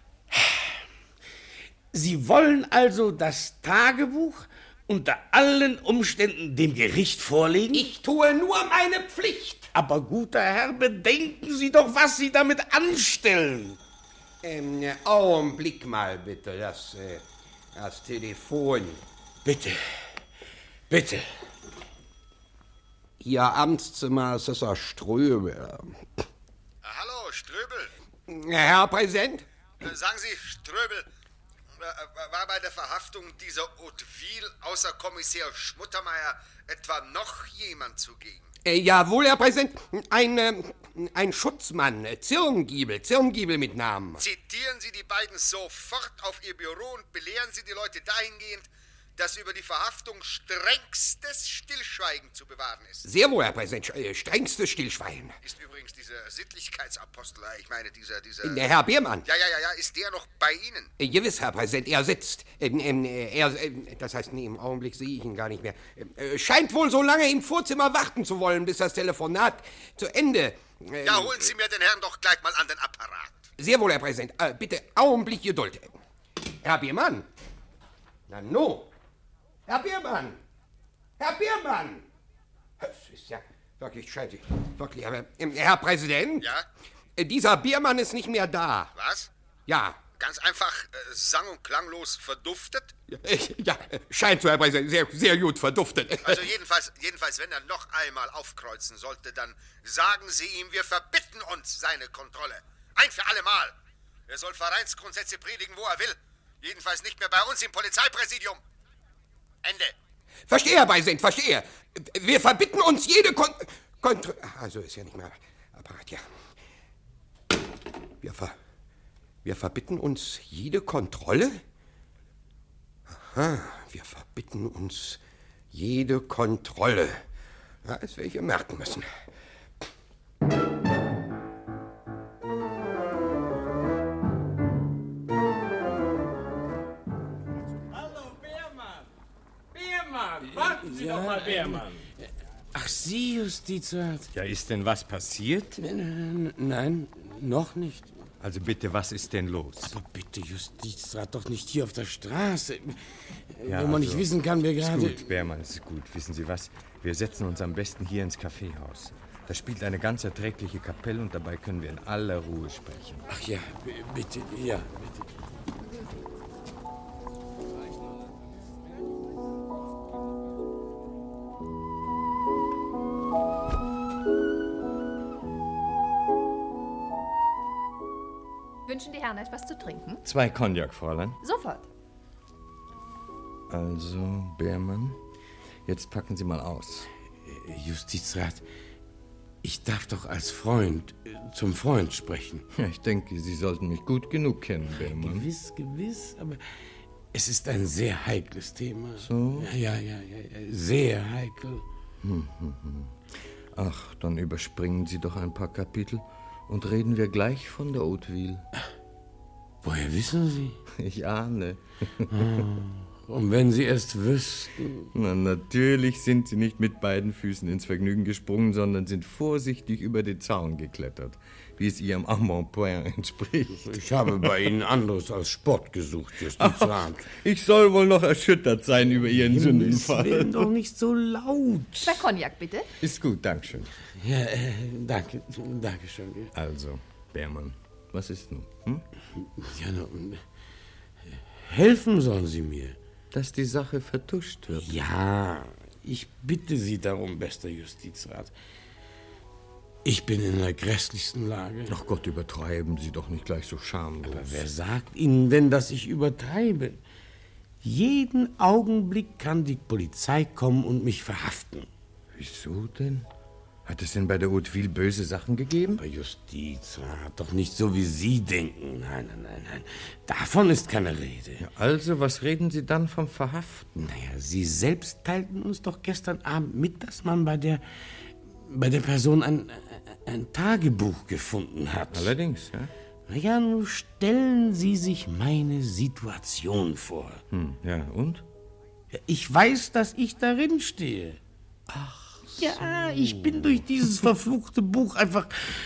Sie wollen also das Tagebuch unter allen Umständen dem Gericht vorlegen? Ich tue nur meine Pflicht. Aber guter Herr, bedenken Sie doch, was Sie damit anstellen. Augenblick mal bitte, das Telefon. Bitte. Ihr Amtszimmer, Assessor Ströbel. Hallo, Ströbel. Herr Präsident? Sagen Sie, Ströbel, war bei der Verhaftung dieser Hauteville außer Kommissär Schmuttermeier etwa noch jemand zugegen? Jawohl, Herr Präsident. Ein Schutzmann, Zirngiebel mit Namen. Zitieren Sie die beiden sofort auf Ihr Büro und belehren Sie die Leute dahingehend, dass über die Verhaftung strengstes Stillschweigen zu bewahren ist. Sehr wohl, Herr Präsident, strengstes Stillschweigen. Ist übrigens dieser Sittlichkeitsapostel, ich meine dieser... Der Herr Biermann. Ja, ist der noch bei Ihnen? Gewiss, Herr Präsident, er sitzt. Das heißt, nee, im Augenblick sehe ich ihn gar nicht mehr. Scheint wohl so lange im Vorzimmer warten zu wollen, bis das Telefonat zu Ende... Ja, holen Sie mir den Herrn doch gleich mal an den Apparat. Sehr wohl, Herr Präsident. Bitte, Augenblick Geduld. Herr Biermann. Na, no. Herr Biermann! Das ist ja wirklich scheiße. Wirklich, aber, Herr Präsident? Ja? Dieser Biermann ist nicht mehr da. Was? Ja. Ganz einfach sang- und klanglos verduftet? Ja, scheint so, Herr Präsident. Sehr, sehr gut verduftet. Also jedenfalls, wenn er noch einmal aufkreuzen sollte, dann sagen Sie ihm, wir verbitten uns seine Kontrolle. Ein für alle Mal. Er soll Vereinsgrundsätze predigen, wo er will. Jedenfalls nicht mehr bei uns im Polizeipräsidium. Ende. Verstehe, Herr Präsident, verstehe. Wir verbitten uns jede Kontrolle. Also ist ja nicht mehr Apparat, ja. Wir verbitten uns jede Kontrolle? Aha, wir verbitten uns jede Kontrolle. Ja, das werde ich merken müssen. Warten Sie doch mal, Bärmann. Ach, Sie, Justizrat. Ja, ist denn was passiert? Nein, noch nicht. Also bitte, was ist denn los? Aber bitte, Justizrat, doch nicht hier auf der Straße, Ja, wo man nicht wissen kann, wer gerade... Ist gut, Bärmann, ist gut. Wissen Sie was? Wir setzen uns am besten hier ins Kaffeehaus. Da spielt eine ganz erträgliche Kapelle und dabei können wir in aller Ruhe sprechen. Ach ja, bitte, ja, bitte. Wünschen die Herren etwas zu trinken? 2 Cognac, Fräulein. Sofort. Also, Bärmann, jetzt packen Sie mal aus. Justizrat, Ich darf doch als Freund zum Freund sprechen. Ja, ich denke, Sie sollten mich gut genug kennen, Beermann. Gewiss, aber es ist ein sehr heikles Thema. So? Ja, sehr heikel. Ach, dann überspringen Sie doch ein paar Kapitel und reden wir gleich von der Hauteville. Woher wissen Sie? Ich ahne. Und wenn Sie erst wüssten... Na, natürlich sind Sie nicht mit beiden Füßen ins Vergnügen gesprungen, sondern sind vorsichtig über den Zaun geklettert, wie es Ihrem Embonpoint entspricht. Ich habe bei Ihnen anderes als Sport gesucht, Justizrat. Ich soll wohl noch erschüttert sein über Ihren Sündenfall. Werden doch nicht so laut. 2 Cognac, bitte. Ist gut, Dankeschön. Ja, danke schön. Also, Beermann, was ist nun? Ja, nun, helfen sollen Sie mir. Dass die Sache vertuscht wird. Ja, ich bitte Sie darum, bester Justizrat. Ich bin in der grässlichsten Lage. Ach Gott, übertreiben Sie doch nicht gleich so schamlos. Aber wer sagt Ihnen denn, dass ich übertreibe? Jeden Augenblick kann die Polizei kommen und mich verhaften. Wieso denn? Hat es denn bei der Hauteville böse Sachen gegeben? Bei Justizrat, doch nicht so, wie Sie denken. Nein. Davon ist keine Rede. Ja, also, was reden Sie dann vom Verhaften? Naja, Sie selbst teilten uns doch gestern Abend mit, dass man bei der Person ein Tagebuch gefunden hat. Allerdings, ja. Naja, nun stellen Sie sich meine Situation vor. Ja, und? Ja, ich weiß, dass ich darin stehe. Ach. Ja, ich bin durch dieses verfluchte Buch einfach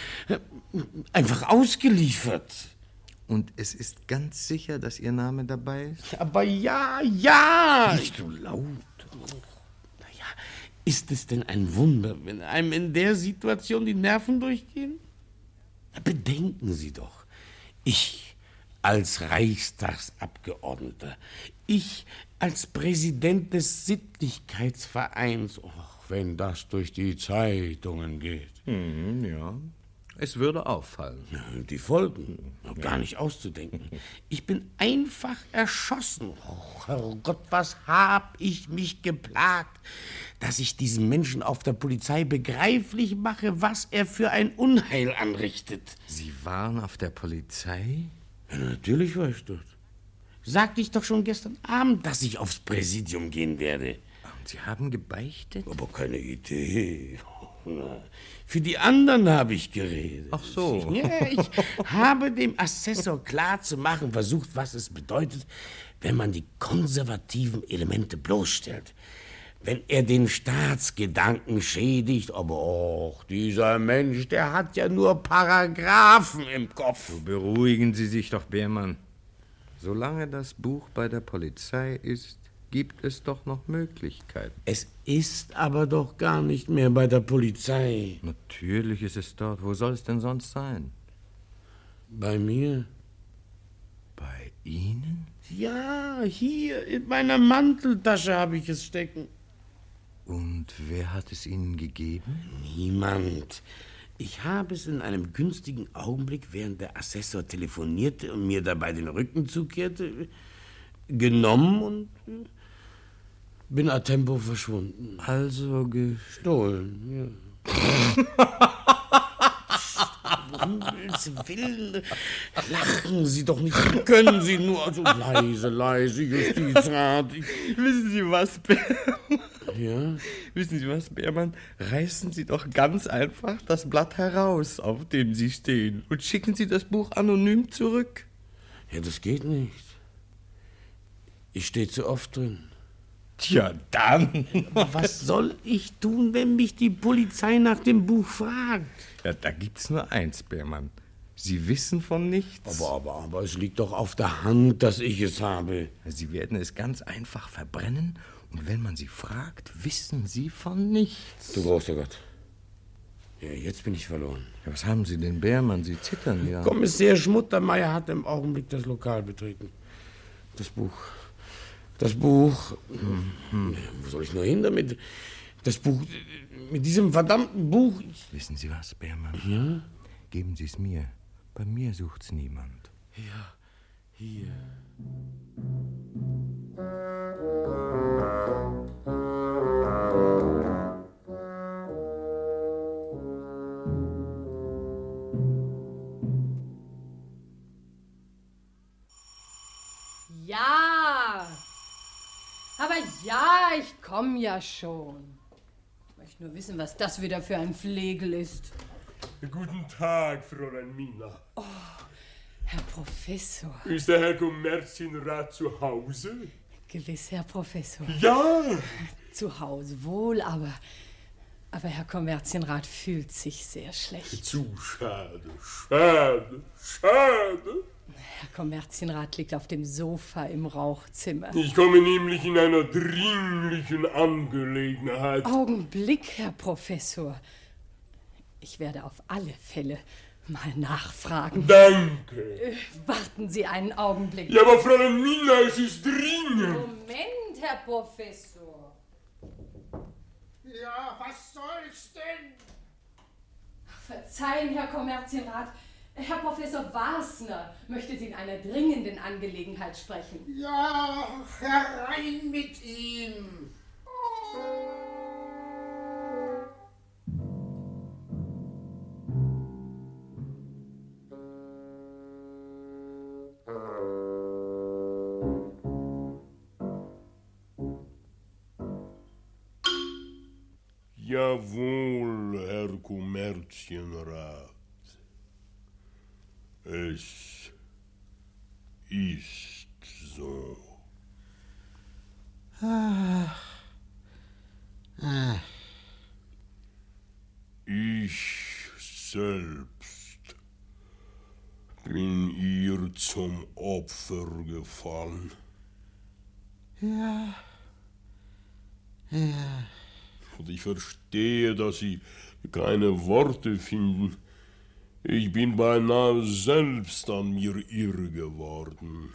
ausgeliefert. Und es ist ganz sicher, dass Ihr Name dabei ist? Aber ja! Nicht so laut. Naja, ist es denn ein Wunder, wenn einem in der Situation die Nerven durchgehen? Bedenken Sie doch, ich als Reichstagsabgeordneter, ich als Präsident des Sittlichkeitsvereins, wenn das durch die Zeitungen geht. Ja, es würde auffallen. Die Folgen, gar nicht auszudenken. Ich bin einfach erschossen. Oh, Herrgott, was hab ich mich geplagt, dass ich diesem Menschen auf der Polizei begreiflich mache, was er für ein Unheil anrichtet. Sie waren auf der Polizei? Ja, natürlich war ich dort. Sagte ich doch schon gestern Abend, dass ich aufs Präsidium gehen werde. Sie haben gebeichtet? Aber keine Idee. Für die anderen habe ich geredet. Ach so. Ja, ich habe dem Assessor klarzumachen versucht, was es bedeutet, wenn man die konservativen Elemente bloßstellt. Wenn er den Staatsgedanken schädigt, aber dieser Mensch, der hat ja nur Paragraphen im Kopf. So, beruhigen Sie sich doch, Beermann. Solange das Buch bei der Polizei ist, gibt es doch noch Möglichkeiten. Es ist aber doch gar nicht mehr bei der Polizei. Natürlich ist es dort. Wo soll es denn sonst sein? Bei mir. Bei Ihnen? Ja, hier in meiner Manteltasche habe ich es stecken. Und wer hat es Ihnen gegeben? Niemand. Ich habe es in einem günstigen Augenblick, während der Assessor telefonierte und mir dabei den Rücken zukehrte, genommen und bin a tempo verschwunden. Also gestohlen, ja. Um Himmels Willen, lachen Sie doch nicht, können Sie nur, also leise, Justizrat. Wissen Sie was, Beermann? Ja? Wissen Sie was, Beermann? Reißen Sie doch ganz einfach das Blatt heraus, auf dem Sie stehen, und schicken Sie das Buch anonym zurück. Ja, das geht nicht. Ich stehe zu oft drin. Tja, dann. Was soll ich tun, wenn mich die Polizei nach dem Buch fragt? Ja, da gibt's nur eins, Beermann. Sie wissen von nichts. Aber es liegt doch auf der Hand, dass ich es habe. Sie werden es ganz einfach verbrennen, und wenn man Sie fragt, wissen Sie von nichts. Du großer Gott. Ja, jetzt bin ich verloren. Ja, was haben Sie denn, Beermann? Sie zittern ja. Kommissär Schmuttermeier hat im Augenblick das Lokal betreten. Das Buch. Wo soll ich nur hin damit? Das Buch, mit diesem verdammten Buch. Wissen Sie was, Beermann? Ja? Geben Sie es mir. Bei mir sucht's niemand. Ja, hier. Ja. Aber ja, ich komme ja schon. Ich möchte nur wissen, was das wieder für ein Flegel ist. Guten Tag, Fräulein Mina. Oh, Herr Professor. Ist der Herr Kommerzienrat zu Hause? Gewiss, Herr Professor. Ja. Zu Hause wohl, aber Herr Kommerzienrat fühlt sich sehr schlecht. Zu schade, schade, schade. Herr Kommerzienrat liegt auf dem Sofa im Rauchzimmer. Ich komme nämlich in einer dringlichen Angelegenheit. Augenblick, Herr Professor. Ich werde auf alle Fälle mal nachfragen. Danke. Warten Sie einen Augenblick. Ja, aber Fräulein Mina, es ist dringend. Moment, Herr Professor. Ja, was soll's denn? Verzeihen, Herr Kommerzienrat. Herr Professor Wasner möchte Sie in einer dringenden Angelegenheit sprechen. Ja, herein mit ihm. Jawohl, Herr Kommerzienrat. Es ist so. Ich selbst bin ihr zum Opfer gefallen. Ja. Und ich verstehe, dass Sie keine Worte finden. Ich bin beinahe selbst an mir irre geworden.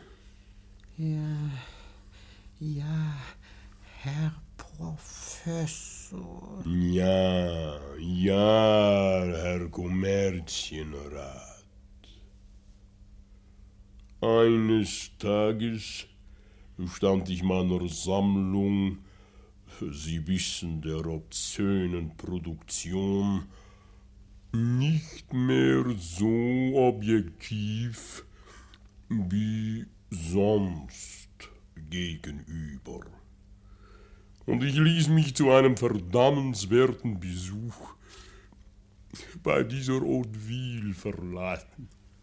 Ja, Herr Professor. Ja, Herr Kommerzienrat. Eines Tages stand ich meiner Sammlung, Sie wissen, der obszönen Produktion, nicht mehr so objektiv wie sonst gegenüber. Und ich ließ mich zu einem verdammenswerten Besuch bei dieser Hauteville verleiten.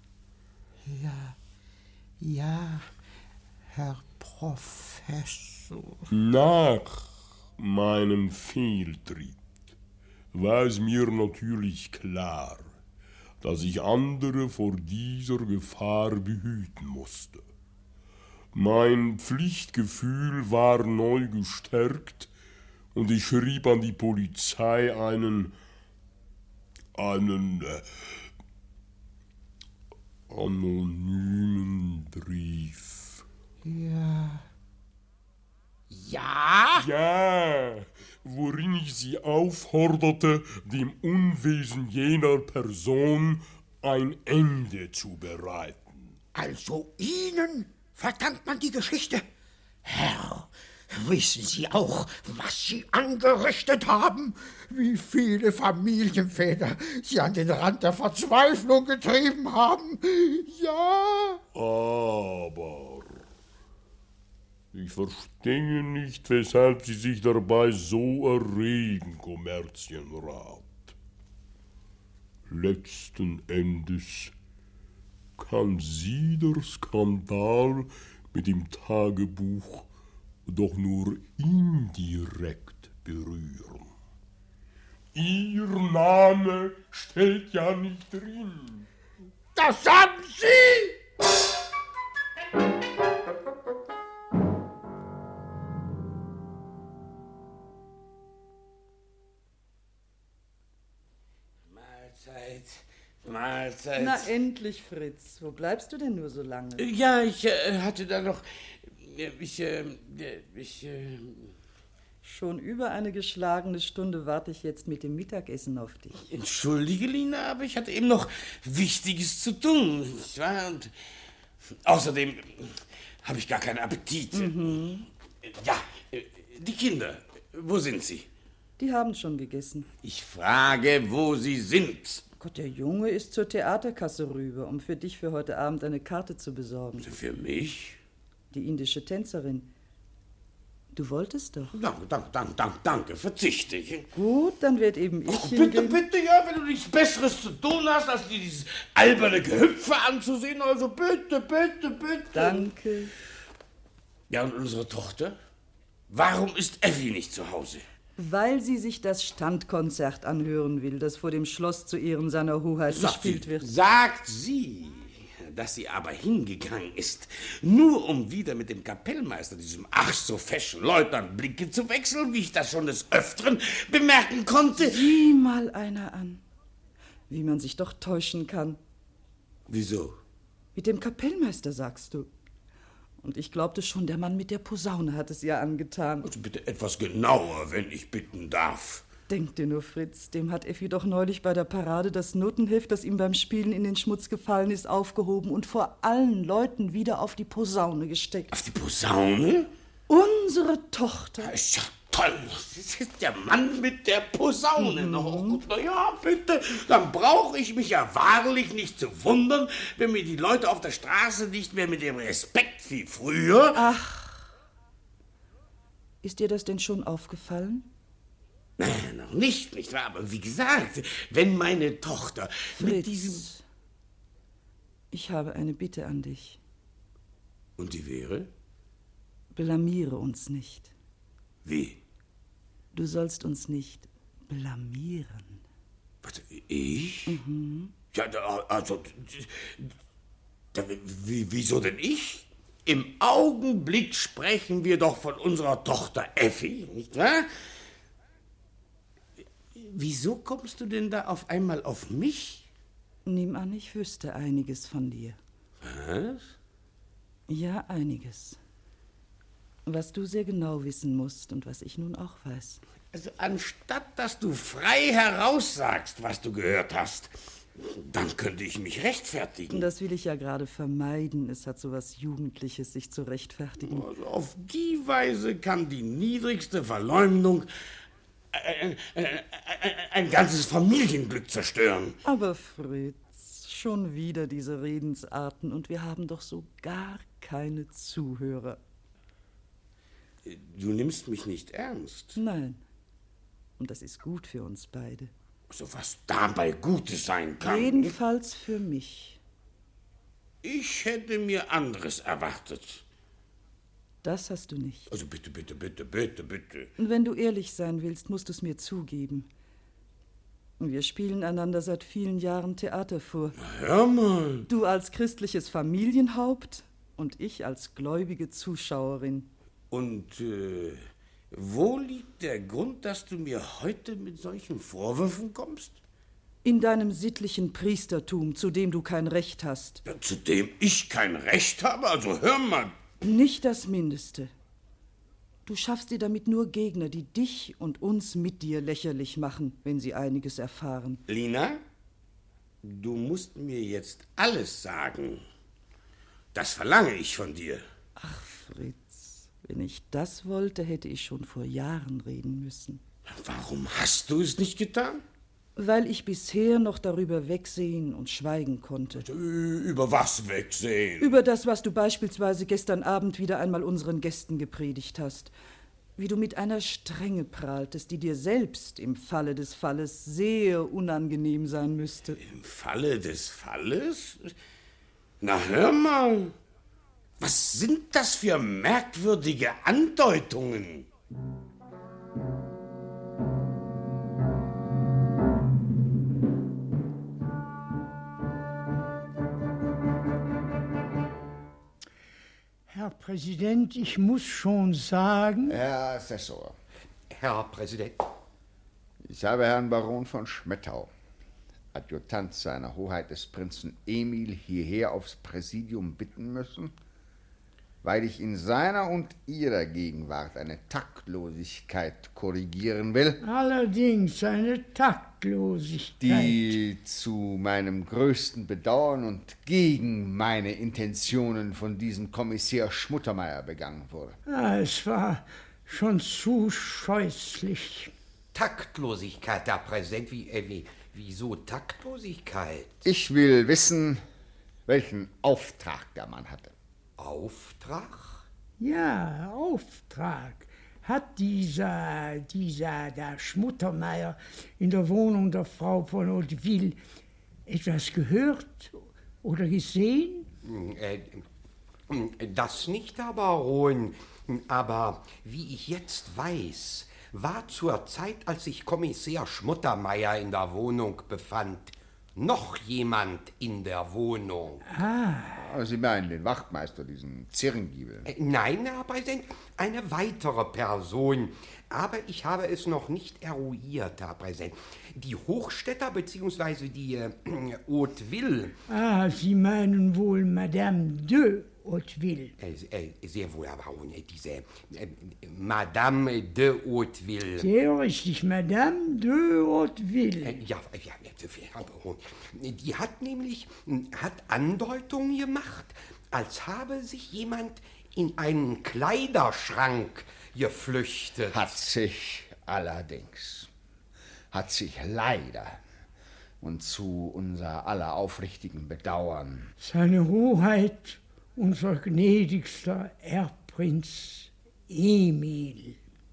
Ja, Herr Professor. Nach meinem Fehltritt war es mir natürlich klar, dass ich andere vor dieser Gefahr behüten musste. Mein Pflichtgefühl war neu gestärkt und ich schrieb an die Polizei einen anonymen Brief. Ja, worin ich sie aufforderte, dem Unwesen jener Person ein Ende zu bereiten. Also Ihnen verdankt man die Geschichte? Herr, wissen Sie auch, was Sie angerichtet haben? Wie viele Familienväter Sie an den Rand der Verzweiflung getrieben haben? Ja. Aber ich verstehe nicht, weshalb Sie sich dabei so erregen, Kommerzienrat. Letzten Endes kann Sie der Skandal mit dem Tagebuch doch nur indirekt berühren. Ihr Name steht ja nicht drin. Das sagen Sie! Mahlzeit. Na endlich, Fritz. Wo bleibst du denn nur so lange? Ja, ich hatte da noch... Schon über eine geschlagene Stunde warte ich jetzt mit dem Mittagessen auf dich. Entschuldige, Lina, aber ich hatte eben noch Wichtiges zu tun, nicht wahr? Und außerdem habe ich gar keinen Appetit. Ja, die Kinder, wo sind sie? Die haben schon gegessen. Ich frage, wo sie sind. Gott, der Junge ist zur Theaterkasse rüber, um für dich für heute Abend eine Karte zu besorgen. Für mich? die indische Tänzerin. Du wolltest doch. Danke, verzichte ich. Gut, dann wird eben ich Bitte, ja, wenn du nichts Besseres zu tun hast, als dir dieses alberne Gehüpfe anzusehen, also bitte. Danke. Ja, und unsere Tochter? Warum ist Effi nicht zu Hause? Weil sie sich das Standkonzert anhören will, das vor dem Schloss zu Ehren seiner Hoheit gespielt wird. Sagt sie, dass sie aber hingegangen ist, nur um wieder mit dem Kapellmeister, diesem ach so feschen Leutnant, Blicke zu wechseln, wie ich das schon des Öfteren bemerken konnte. Sieh mal einer an, wie man sich doch täuschen kann. Wieso? Mit dem Kapellmeister, sagst du. Und ich glaubte schon, der Mann mit der Posaune hat es ihr angetan. Also bitte etwas genauer, wenn ich bitten darf. Denk dir nur, Fritz, dem hat Effi doch neulich bei der Parade das Notenheft, das ihm beim Spielen in den Schmutz gefallen ist, aufgehoben und vor allen Leuten wieder auf die Posaune gesteckt. Auf die Posaune? Unsere Tochter. Das ist ja toll. Das ist der Mann mit der Posaune. Na ja, bitte. Dann brauche ich mich ja wahrlich nicht zu wundern, wenn mir die Leute auf der Straße nicht mehr mit dem Respekt wie früher... Ach, ist dir das denn schon aufgefallen? Nein, noch nicht wahr? Aber wie gesagt, wenn meine Tochter Fritz, mit diesem... Ich habe eine Bitte an dich. Und die wäre? Blamiere uns nicht. Wie? Du sollst uns nicht blamieren. Was, ich? Mhm. Ja, also... Wieso denn ich? Im Augenblick sprechen wir doch von unserer Tochter Effi, nicht wahr? Wieso kommst du denn da auf einmal auf mich? Nimm an, ich wüsste einiges von dir. Was? Ja, einiges. Was du sehr genau wissen musst und was ich nun auch weiß. Also anstatt, dass du frei heraussagst, was du gehört hast, dann könnte ich mich rechtfertigen. Das will ich ja gerade vermeiden. Es hat so was Jugendliches, sich zu rechtfertigen. Also auf die Weise kann die niedrigste Verleumdung ein ganzes Familienglück zerstören. Aber Fritz, schon wieder diese Redensarten und wir haben doch so gar keine Zuhörer. Du nimmst mich nicht ernst. Nein. Und das ist gut für uns beide. Also was dabei Gutes sein kann. Jedenfalls für mich. Ich hätte mir anderes erwartet. Das hast du nicht. Also bitte. Und wenn du ehrlich sein willst, musst du es mir zugeben. Wir spielen einander seit vielen Jahren Theater vor. Na, hör mal. Du als christliches Familienhaupt und ich als gläubige Zuschauerin. Und wo liegt der Grund, dass du mir heute mit solchen Vorwürfen kommst? In deinem sittlichen Priestertum, zu dem du kein Recht hast. Ja, zu dem ich kein Recht habe? Also hör mal. Nicht das Mindeste. Du schaffst dir damit nur Gegner, die dich und uns mit dir lächerlich machen, wenn sie einiges erfahren. Lina, du musst mir jetzt alles sagen. Das verlange ich von dir. Ach, Fritz, wenn ich das wollte, hätte ich schon vor Jahren reden müssen. Warum hast du es nicht getan? Weil ich bisher noch darüber wegsehen und schweigen konnte. Über was wegsehen? Über das, was du beispielsweise gestern Abend wieder einmal unseren Gästen gepredigt hast. Wie du mit einer Strenge prahltest, die dir selbst im Falle des Falles sehr unangenehm sein müsste. Im Falle des Falles? Na, hör mal. Was sind das für merkwürdige Andeutungen? Herr Präsident, ich muss schon sagen... Herr Assessor. Herr Präsident. Ich habe Herrn Baron von Schmettau, Adjutant seiner Hoheit des Prinzen Emil, hierher aufs Präsidium bitten müssen, weil ich in seiner und Ihrer Gegenwart eine Taktlosigkeit korrigieren will. Allerdings eine Taktlosigkeit. Die zu meinem größten Bedauern und gegen meine Intentionen von diesem Kommissär Schmuttermeier begangen wurde. Ja, es war schon zu scheußlich. Taktlosigkeit, Herr Präsident. Wieso Taktlosigkeit? Ich will wissen, welchen Auftrag der Mann hatte. Auftrag? Ja, Auftrag. Hat dieser der Schmuttermeier in der Wohnung der Frau von Hauteville etwas gehört oder gesehen? Das nicht, Herr Baron. Aber wie ich jetzt weiß, war zur Zeit, als sich Kommissär Schmuttermeier in der Wohnung befand, noch jemand in der Wohnung. Sie meinen den Wachtmeister, diesen Zirngiebel? Nein, Herr Präsident, eine weitere Person. Aber ich habe es noch nicht eruiert, Herr Präsident. Die Hochstädter bzw. die Hauteville. Sie meinen wohl Madame de Hauteville. Sehr wohl, Herr Baron, diese Madame de Hauteville. Sehr richtig, Madame de Hauteville. Ja, Herr Baron. Die hat Andeutungen gemacht, als habe sich jemand in einen Kleiderschrank geflüchtet. Hat sich leider und zu unser aller aufrichtigen Bedauern. Seine Hoheit, unser gnädigster Erbprinz Emil.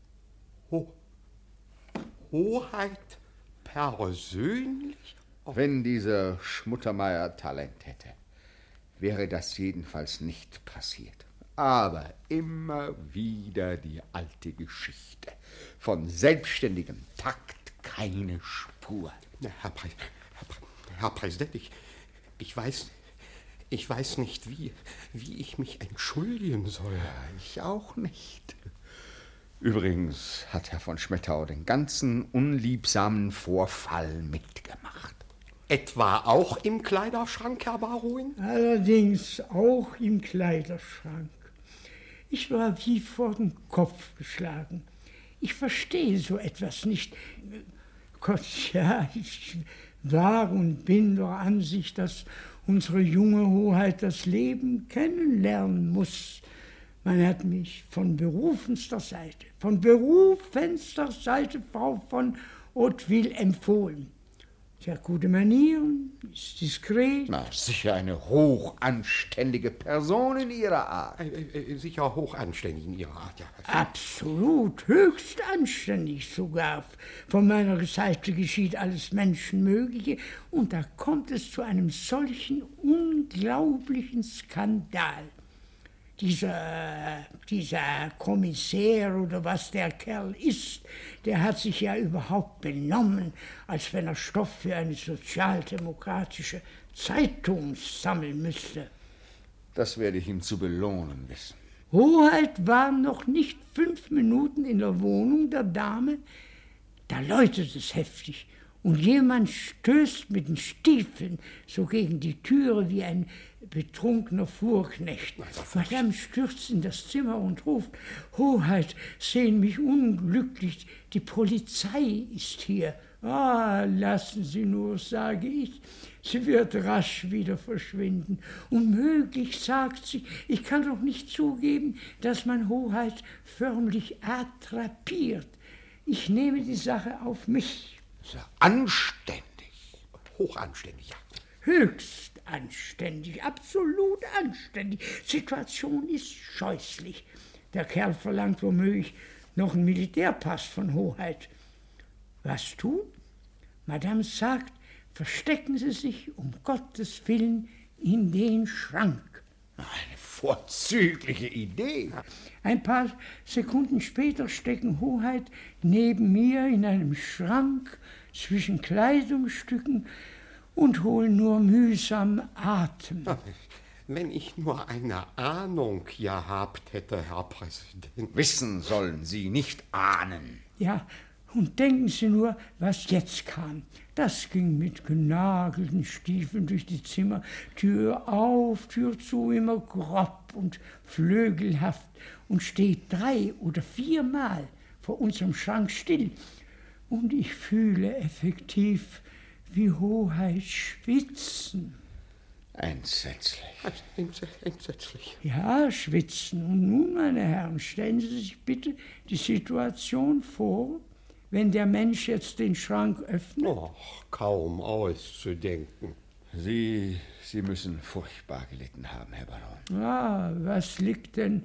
Hoheit persönlich? Wenn dieser Schmuttermeier Talent hätte, wäre das jedenfalls nicht passiert. Aber immer wieder die alte Geschichte. Von selbstständigem Takt keine Spur. Herr Präsident, ich weiß nicht, wie ich mich entschuldigen soll. Ich auch nicht. Übrigens hat Herr von Schmettau den ganzen unliebsamen Vorfall mitgemacht. Etwa auch im Kleiderschrank, Herr Baron? Allerdings auch im Kleiderschrank. Ich war wie vor den Kopf geschlagen. Ich verstehe so etwas nicht. Gott, ja, ich war und bin der Ansicht, dass unsere junge Hoheit das Leben kennenlernen muss. Man hat mich von berufenster Seite, Frau von Hauteville empfohlen. Sie hat gute Manieren, ist diskret. Na, sicher eine hochanständige Person in ihrer Art. Sicher hochanständig in ihrer Art, ja. Absolut, höchst anständig sogar. Von meiner Seite geschieht alles Menschenmögliche und da kommt es zu einem solchen unglaublichen Skandal. Dieser Kommissär oder was der Kerl ist, der hat sich ja überhaupt benommen, als wenn er Stoff für eine sozialdemokratische Zeitung sammeln müsste. Das werde ich ihm zu belohnen wissen. Hoheit war noch nicht 5 Minuten in der Wohnung der Dame, da läutet es heftig und jemand stößt mit den Stiefeln so gegen die Türe wie ein betrunkener Fuhrknecht. Madame stürzt in das Zimmer und ruft: Hoheit, sehen mich unglücklich, die Polizei ist hier. Lassen Sie nur, sage ich. Sie wird rasch wieder verschwinden. Unmöglich, sagt sie, ich kann doch nicht zugeben, dass man Hoheit förmlich attrapiert. Ich nehme die Sache auf mich. Anständig. Hochanständig, ja. Höchst anständig, absolut anständig. Situation ist scheußlich. Der Kerl verlangt womöglich noch einen Militärpass von Hoheit. Was tun? Madame sagt, verstecken Sie sich um Gottes Willen in den Schrank. Eine vorzügliche Idee. Ein paar Sekunden später stecken Hoheit neben mir in einem Schrank zwischen Kleidungsstücken und holen nur mühsam Atem. Wenn ich nur eine Ahnung gehabt hätte, Herr Präsident. Wissen sollen Sie, nicht ahnen. Ja, und denken Sie nur, was jetzt kam. Das ging mit genagelten Stiefeln durch die Zimmer, Tür auf, Tür zu, immer grob und flögelhaft und steht 3 oder 4 Mal vor unserem Schrank still. Und ich fühle effektiv, wie Hoheit schwitzen. Entsetzlich. Entsetzlich. Ja, schwitzen. Und nun, meine Herren, stellen Sie sich bitte die Situation vor, wenn der Mensch jetzt den Schrank öffnet. Kaum auszudenken. Sie müssen furchtbar gelitten haben, Herr Baron. Was liegt denn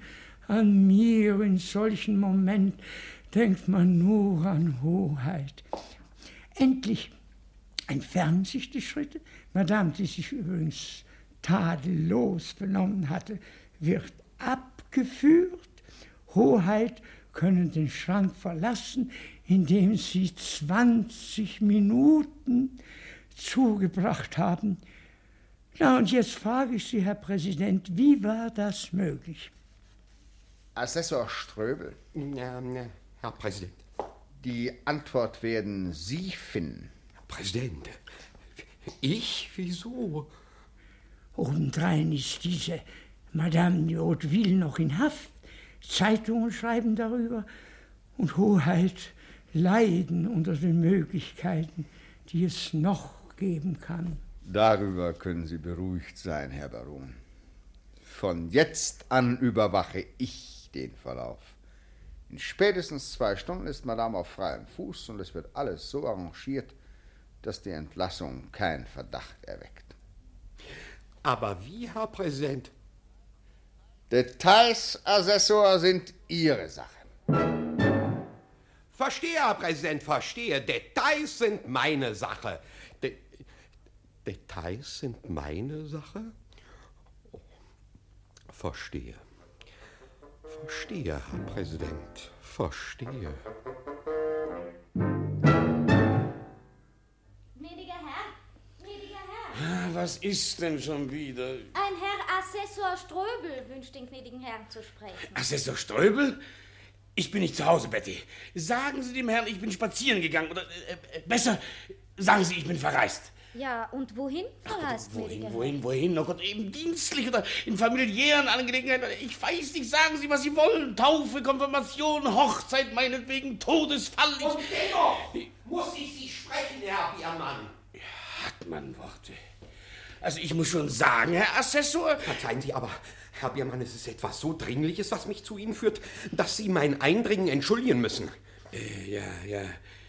An mir in solchen Momenten denkt man nur an Hoheit. Endlich entfernen sich die Schritte. Madame, die sich übrigens tadellos benommen hatte, wird abgeführt. Hoheit können den Schrank verlassen, indem sie 20 Minuten zugebracht haben. Na, und jetzt frage ich Sie, Herr Präsident, wie war das möglich? Assessor Ströbel. Herr Präsident. Die Antwort werden Sie finden. Herr Präsident. Ich? Wieso? Obendrein ist diese Madame de Hauteville noch in Haft. Zeitungen schreiben darüber und Hoheit leiden unter den Möglichkeiten, die es noch geben kann. Darüber können Sie beruhigt sein, Herr Baron. Von jetzt an überwache ich den Verlauf. In spätestens 2 Stunden ist Madame auf freiem Fuß und es wird alles so arrangiert, dass die Entlassung keinen Verdacht erweckt. Aber wie, Herr Präsident? Details, Assessor, sind Ihre Sache. Verstehe, Herr Präsident, verstehe. Details sind meine Sache. Details sind meine Sache? Oh, verstehe. Verstehe, Herr Präsident, verstehe. Gnädiger Herr, Was ist denn schon wieder? ein Herr Assessor Ströbel wünscht den gnädigen Herrn zu sprechen. Assessor Ströbel? Ich bin nicht zu Hause, Betty. Sagen Sie dem Herrn, ich bin spazieren gegangen. Oder besser, sagen Sie, ich bin verreist. Ja, und wohin verreist, gnädiger Herr? Wohin? Oh Gott, eben dienstlich oder in familiären Angelegenheiten. Ich weiß nicht, sagen Sie, was Sie wollen. Taufe, Konfirmation, Hochzeit, meinetwegen, Todesfall. Und dennoch muss ich Sie sprechen, Herr Biermann. Hat man Worte. Also ich muss schon sagen, Herr Assessor... Verzeihen Sie aber, Herr Biermann, es ist etwas so Dringliches, was mich zu Ihnen führt, dass Sie mein Eindringen entschuldigen müssen. Ja.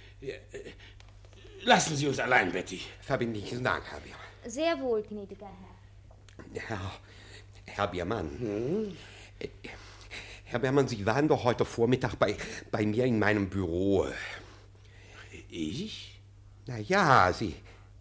Lassen Sie uns allein, Betty. Verbindlichen Dank, Herr Biermann. Sehr wohl, gnädiger Herr. Herr Biermann. Herr Biermann, Sie waren doch heute Vormittag bei mir in meinem Büro. Ich? Na ja, Sie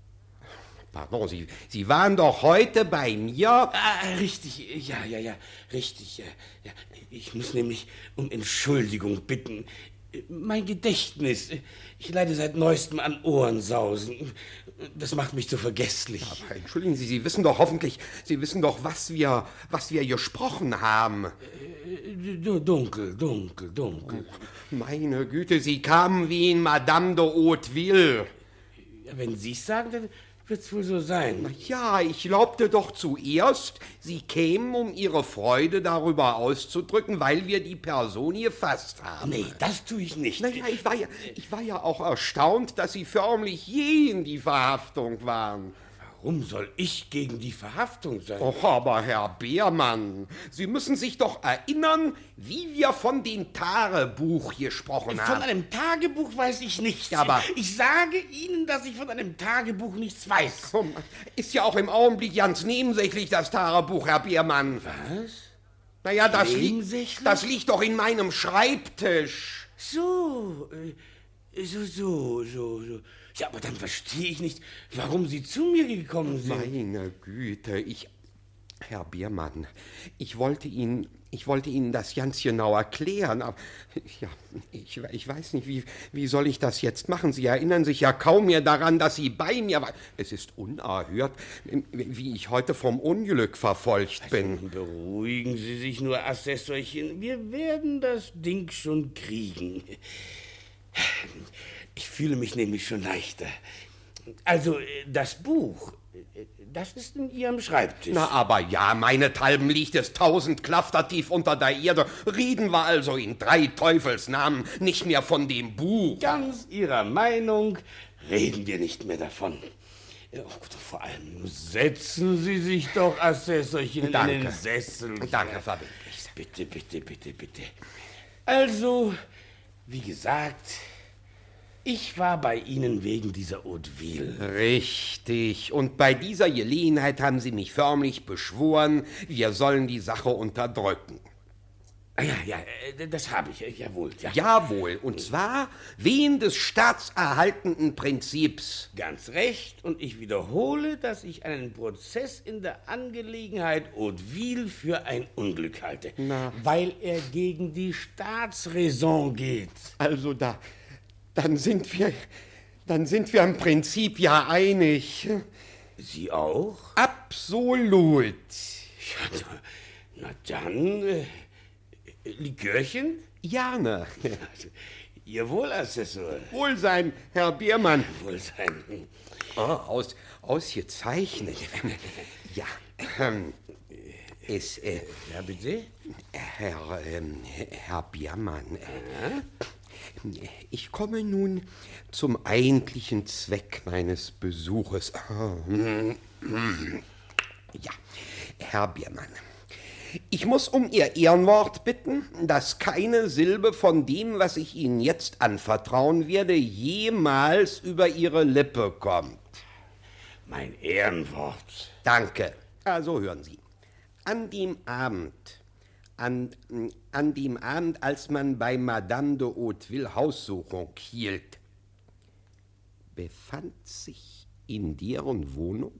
waren doch heute bei mir. Richtig, ja, richtig. Ja. Ich muss nämlich um Entschuldigung bitten. Mein Gedächtnis. Ich leide seit Neuestem an Ohrensausen. Das macht mich so vergesslich. Aber entschuldigen Sie, Sie wissen doch hoffentlich, was wir gesprochen haben. Dunkel. Meine Güte, Sie kamen wie in Madame de Hauteville. Wenn Sie es sagen, dann wird's wohl so sein. Na ja, ich glaubte doch zuerst, Sie kämen, um Ihre Freude darüber auszudrücken, weil wir die Person gefasst haben. Nee, das tue ich nicht. Naja, ich war ja auch erstaunt, dass Sie förmlich gegen die Verhaftung waren. Warum soll ich gegen die Verhaftung sein? Och, aber Herr Beermann, Sie müssen sich doch erinnern, wie wir von dem Tagebuch gesprochen haben. Von einem Tagebuch weiß ich nichts. Aber ich sage Ihnen, dass ich von einem Tagebuch nichts weiß. Komm, ist ja auch im Augenblick ganz nebensächlich, das Tagebuch, Herr Beermann. Was? Naja, das liegt doch in meinem Schreibtisch. So. Ja, aber dann verstehe ich nicht, warum Sie zu mir gekommen sind. Meine Güte, Herr Biermann, ich wollte Ihnen das ganz genau erklären, aber ja, ich weiß nicht, wie soll ich das jetzt machen? Sie erinnern sich ja kaum mehr daran, dass Sie bei mir waren. Es ist unerhört, wie ich heute vom Unglück verfolgt bin. Beruhigen Sie sich nur, Assessorchen. Wir werden das Ding schon kriegen. Ich fühle mich nämlich schon leichter. Also, das Buch, das ist in Ihrem Schreibtisch. Na, aber ja, meinethalben liegt es 1000 Klafter tief unter der Erde. Reden wir also in 3 Teufelsnamen nicht mehr von dem Buch. Ganz Ihrer Meinung, reden wir nicht mehr davon. Oh Gott, vor allem setzen Sie sich doch, Assessorchen, in den Sessel. Danke, verbindlich. Bitte. Also, wie gesagt, ich war bei Ihnen wegen dieser Hauteville. Richtig. Und bei dieser Gelegenheit haben Sie mich förmlich beschworen, wir sollen die Sache unterdrücken. Ja, das habe ich, jawohl. Ja. Jawohl, und zwar wegen des staatserhaltenden Prinzips. Ganz recht, und ich wiederhole, dass ich einen Prozess in der Angelegenheit Hauteville für ein Unglück halte, weil er gegen die Staatsräson geht. Also dann sind wir im Prinzip ja einig. Sie auch? Absolut. Ja, na dann... Likörchen? Gerne. Jawohl, Assessor. Wohlsein, Herr Biermann. Wohlsein. Ausgezeichnet. Ja. Ja, bitte? Herr Biermann. Ich komme nun zum eigentlichen Zweck meines Besuches. Ja, Herr Biermann. Ich muss um Ihr Ehrenwort bitten, dass keine Silbe von dem, was ich Ihnen jetzt anvertrauen werde, jemals über Ihre Lippe kommt. Mein Ehrenwort. Danke. Also hören Sie. An dem Abend, als man bei Madame de Hauteville Haussuchung hielt, befand sich in deren Wohnung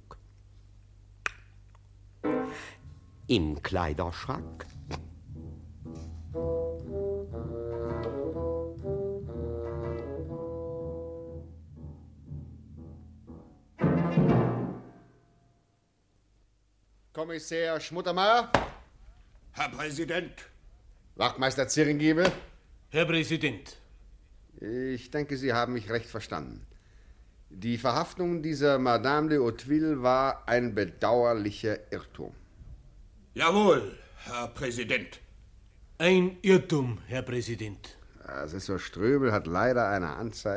im Kleiderschrank Kommissar Schmuttermeier? Herr Präsident. Wachtmeister Ziringiebel? Herr Präsident. Ich denke, Sie haben mich recht verstanden. Die Verhaftung dieser Madame de Hauteville war ein bedauerlicher Irrtum. Jawohl, Herr Präsident. Ein Irrtum, Herr Präsident. Assessor Ströbel hat leider einer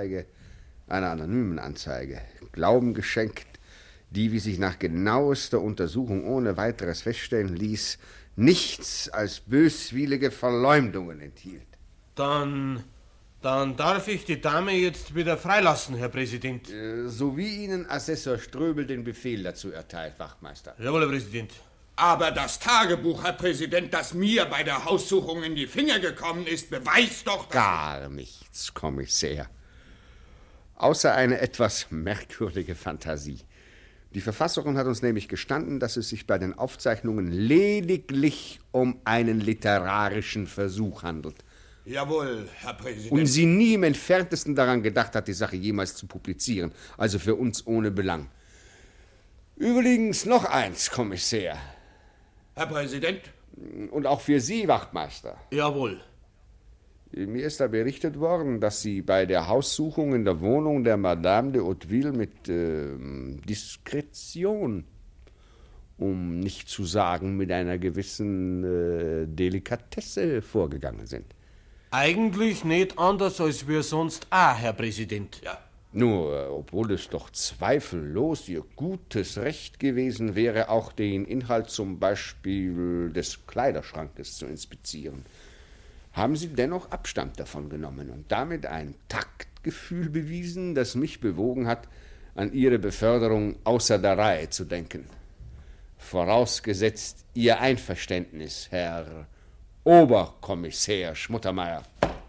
anonymen Anzeige, Glauben geschenkt, die, wie sich nach genauester Untersuchung ohne weiteres feststellen ließ, nichts als böswillige Verleumdungen enthielt. Dann darf ich die Dame jetzt wieder freilassen, Herr Präsident. So wie Ihnen Assessor Ströbel den Befehl dazu erteilt, Wachtmeister. Jawohl, Herr Präsident. Aber das Tagebuch, Herr Präsident, das mir bei der Haussuchung in die Finger gekommen ist, beweist doch, dass... Gar nichts, Kommissär. Außer eine etwas merkwürdige Fantasie. Die Verfasserin hat uns nämlich gestanden, dass es sich bei den Aufzeichnungen lediglich um einen literarischen Versuch handelt. Jawohl, Herr Präsident. Und sie nie im Entferntesten daran gedacht hat, die Sache jemals zu publizieren. Also für uns ohne Belang. Übrigens noch eins, Kommissär. Herr Präsident. Und auch für Sie, Wachtmeister. Jawohl. Mir ist da berichtet worden, dass Sie bei der Haussuchung in der Wohnung der Madame de Hauteville mit Diskretion, um nicht zu sagen mit einer gewissen Delikatesse vorgegangen sind. Eigentlich nicht anders als wir sonst auch, Herr Präsident. Ja. Nur, obwohl es doch zweifellos Ihr gutes Recht gewesen wäre, auch den Inhalt zum Beispiel des Kleiderschrankes zu inspizieren, haben Sie dennoch Abstand davon genommen und damit ein Taktgefühl bewiesen, das mich bewogen hat, an Ihre Beförderung außer der Reihe zu denken. Vorausgesetzt Ihr Einverständnis, Herr Oberkommissär Schmuttermeier.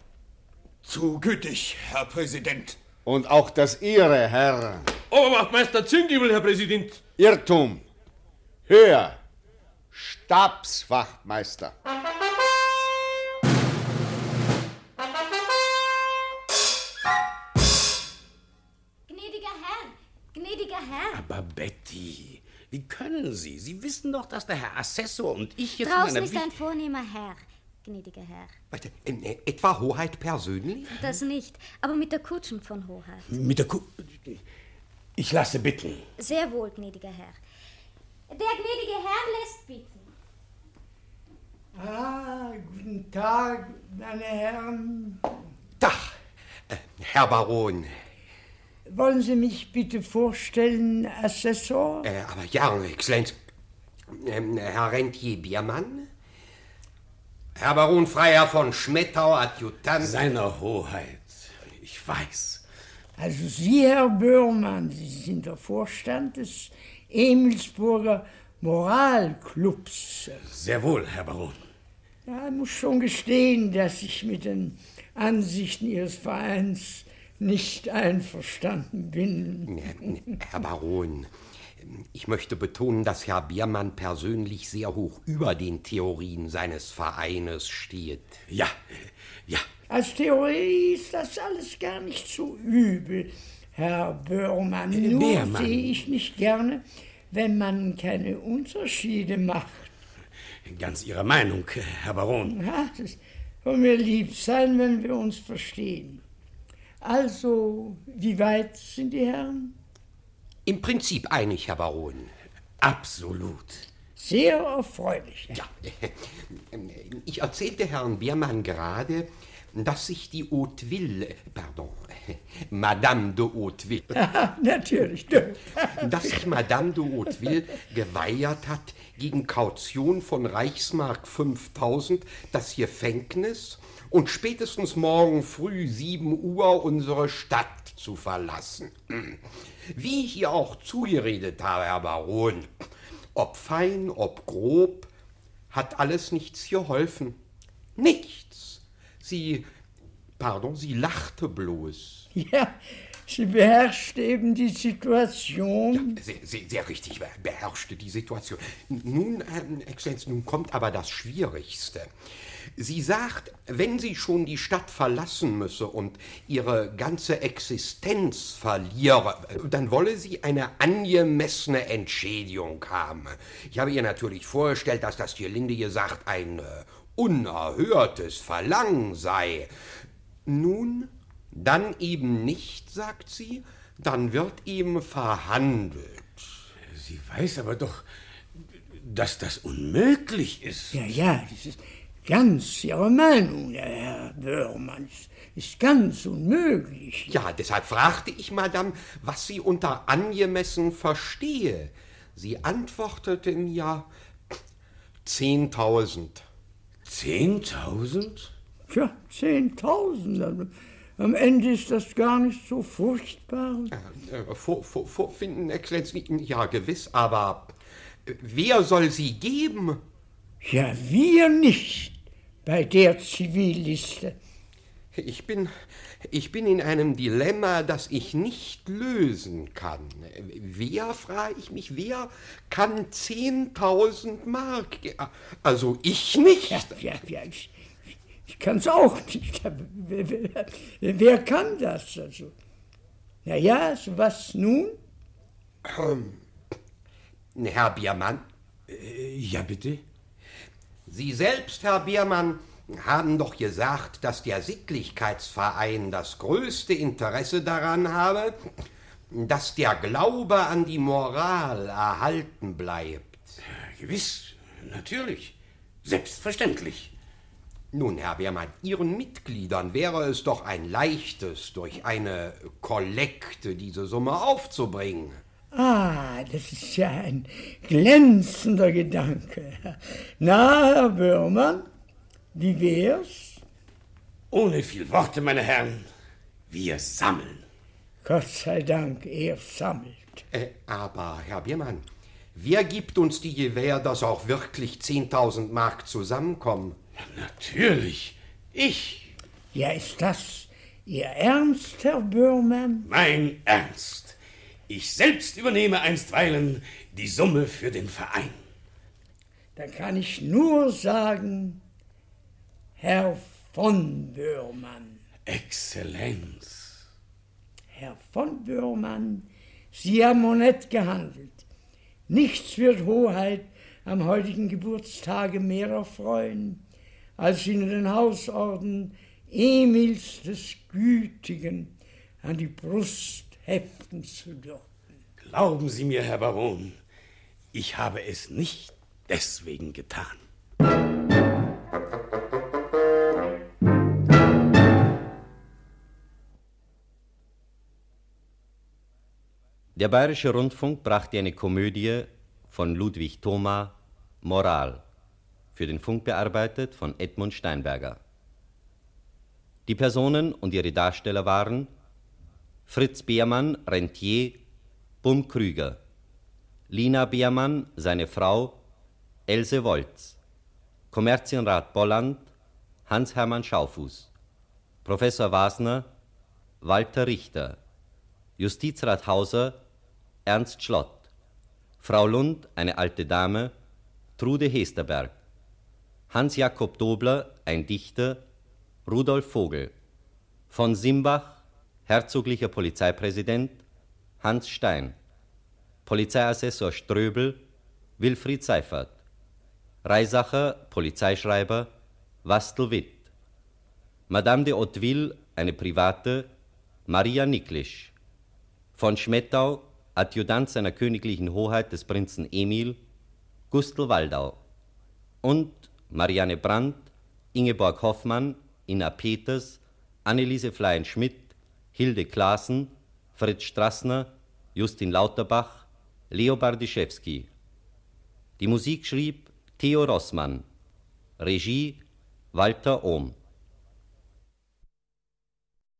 Zu gütig, Herr Präsident. Und auch das Ihre, Herr... Oberwachtmeister Ziringiebel, Herr Präsident. Irrtum. Höher. Stabswachtmeister. Gnädiger Herr. Aber Betty, wie können Sie? Sie wissen doch, dass der Herr Assessor und ich jetzt... Draußen ist ein vornehmer Herr, gnädiger Herr. Warte, etwa Hoheit persönlich? Das nicht, aber mit der Kutschen von Hoheit. Mit der Ich lasse bitten. Sehr wohl, gnädiger Herr. Der gnädige Herr lässt bitten. Guten Tag, meine Herren. Dach, Herr Baron. Wollen Sie mich bitte vorstellen, Assessor? Aber ja, Exzellenz. Herr Rentier Biermann? Herr Baron Freiherr von Schmettau, Adjutant... Seiner Hoheit. Ich weiß. Also Sie, Herr Böhrmann, Sie sind der Vorstand des Emilsburger Moralclubs. Sehr wohl, Herr Baron. Ja, ich muss schon gestehen, dass ich mit den Ansichten Ihres Vereins nicht einverstanden bin. Herr Baron, ich möchte betonen, dass Herr Biermann persönlich sehr hoch über den Theorien seines Vereines steht. Ja. Als Theorie ist das alles gar nicht so übel, Herr Böhrmann. Nur Beermann. sehe ich nicht gerne, wenn man keine Unterschiede macht. Ganz Ihrer Meinung, Herr Baron. Ja, das soll mir lieb sein, wenn wir uns verstehen. Also, wie weit sind die Herren? Im Prinzip einig, Herr Baron. Absolut. Sehr erfreulich. Ja, ich erzählte Herrn Biermann gerade, dass sich die Madame de Hauteville, Natürlich, dass sich Madame de Hauteville geweigert hat, gegen Kaution von Reichsmark 5000 das Gefängnis und spätestens morgen früh 7 Uhr unsere Stadt zu verlassen. Wie ich ihr auch zugeredet habe, Herr Baron, ob fein, ob grob, hat alles nichts geholfen. Nichts. Sie lachte bloß. Ja, sie beherrscht eben die Situation. Ja, sehr richtig, beherrschte die Situation. Nun, Exzellenz, nun kommt aber das Schwierigste. Sie sagt, wenn sie schon die Stadt verlassen müsse und ihre ganze Existenz verliere, dann wolle sie eine angemessene Entschädigung haben. Ich habe ihr natürlich vorgestellt, dass das gelinde gesagt ein unerhörtes Verlangen sei. Nun, dann eben nicht, sagt sie, dann wird eben verhandelt. Sie weiß aber doch, dass das unmöglich ist. Ja, das ist ganz Ihre Meinung, Herr Böhrmann. Ist ganz unmöglich. Ja, deshalb fragte ich Madame, was sie unter angemessen verstehe. Sie antwortete mir 10.000. 10.000? Tja, 10.000. Am Ende ist das gar nicht so furchtbar. Vorfinden, Exzellenz, ja gewiss, aber wer soll sie geben? Ja, wir nicht, bei der Zivilliste. Ich bin in einem Dilemma, das ich nicht lösen kann. Wer, frage ich mich, wer kann 10.000 Mark? Also ich nicht. Ja, ich kann es auch nicht. Wer kann das? Also? Na ja, so was nun? Herr Biermann? Ja, bitte? Sie selbst, Herr Biermann, haben doch gesagt, dass der Sittlichkeitsverein das größte Interesse daran habe, dass der Glaube an die Moral erhalten bleibt. Gewiss, natürlich, selbstverständlich. Nun, Herr Biermann, Ihren Mitgliedern wäre es doch ein leichtes, durch eine Kollekte diese Summe aufzubringen. Ah, das ist ja ein glänzender Gedanke. Na, Herr Böhrmann, wie wär's? Ohne viel Worte, meine Herren, wir sammeln. Gott sei Dank, er sammelt. Aber, Herr Biermann, wer gibt uns die Gewähr, dass auch wirklich 10.000 Mark zusammenkommen? Natürlich, ich. Ja, ist das Ihr Ernst, Herr Böhrmann? Mein Ernst. Ich selbst übernehme einstweilen die Summe für den Verein. Da kann ich nur sagen, Herr von Böhrmann. Exzellenz. Herr von Böhrmann, Sie haben honnett gehandelt. Nichts wird Hoheit am heutigen Geburtstage mehr erfreuen, als Ihnen den Hausorden Emils des Gütigen an die Brust heften zu dürfen. Glauben Sie mir, Herr Baron, ich habe es nicht deswegen getan. Der Bayerische Rundfunk brachte eine Komödie von Ludwig Thoma, Moral, für den Funk bearbeitet von Edmund Steinberger. Die Personen und ihre Darsteller waren Fritz Beermann, Rentier, Bum Krüger, Lina Beermann, seine Frau, Else Wolz, Kommerzienrat Bolland, Hans-Hermann Schaufuß, Professor Wasner, Walter Richter, Justizrat Hauser, Ernst Schlott, Frau Lund, eine alte Dame, Trude Hesterberg, Hans-Jakob Dobler, ein Dichter, Rudolf Vogel, von Simbach, herzoglicher Polizeipräsident, Hans Stein, Polizeiassessor Ströbel, Wilfried Seifert, Reisacher, Polizeischreiber, Wastel Witt, Madame de Hauteville, eine private, Maria Niklisch, von Schmettau, Adjutant seiner königlichen Hoheit des Prinzen Emil, Gustl Waldau und Marianne Brandt, Ingeborg Hoffmann, Ina Peters, Anneliese Fleien-Schmidt, Hilde Klaassen, Fritz Strassner, Justin Lauterbach, Leo Bardischewski. Die Musik schrieb Theo Rossmann, Regie Walter Ohm.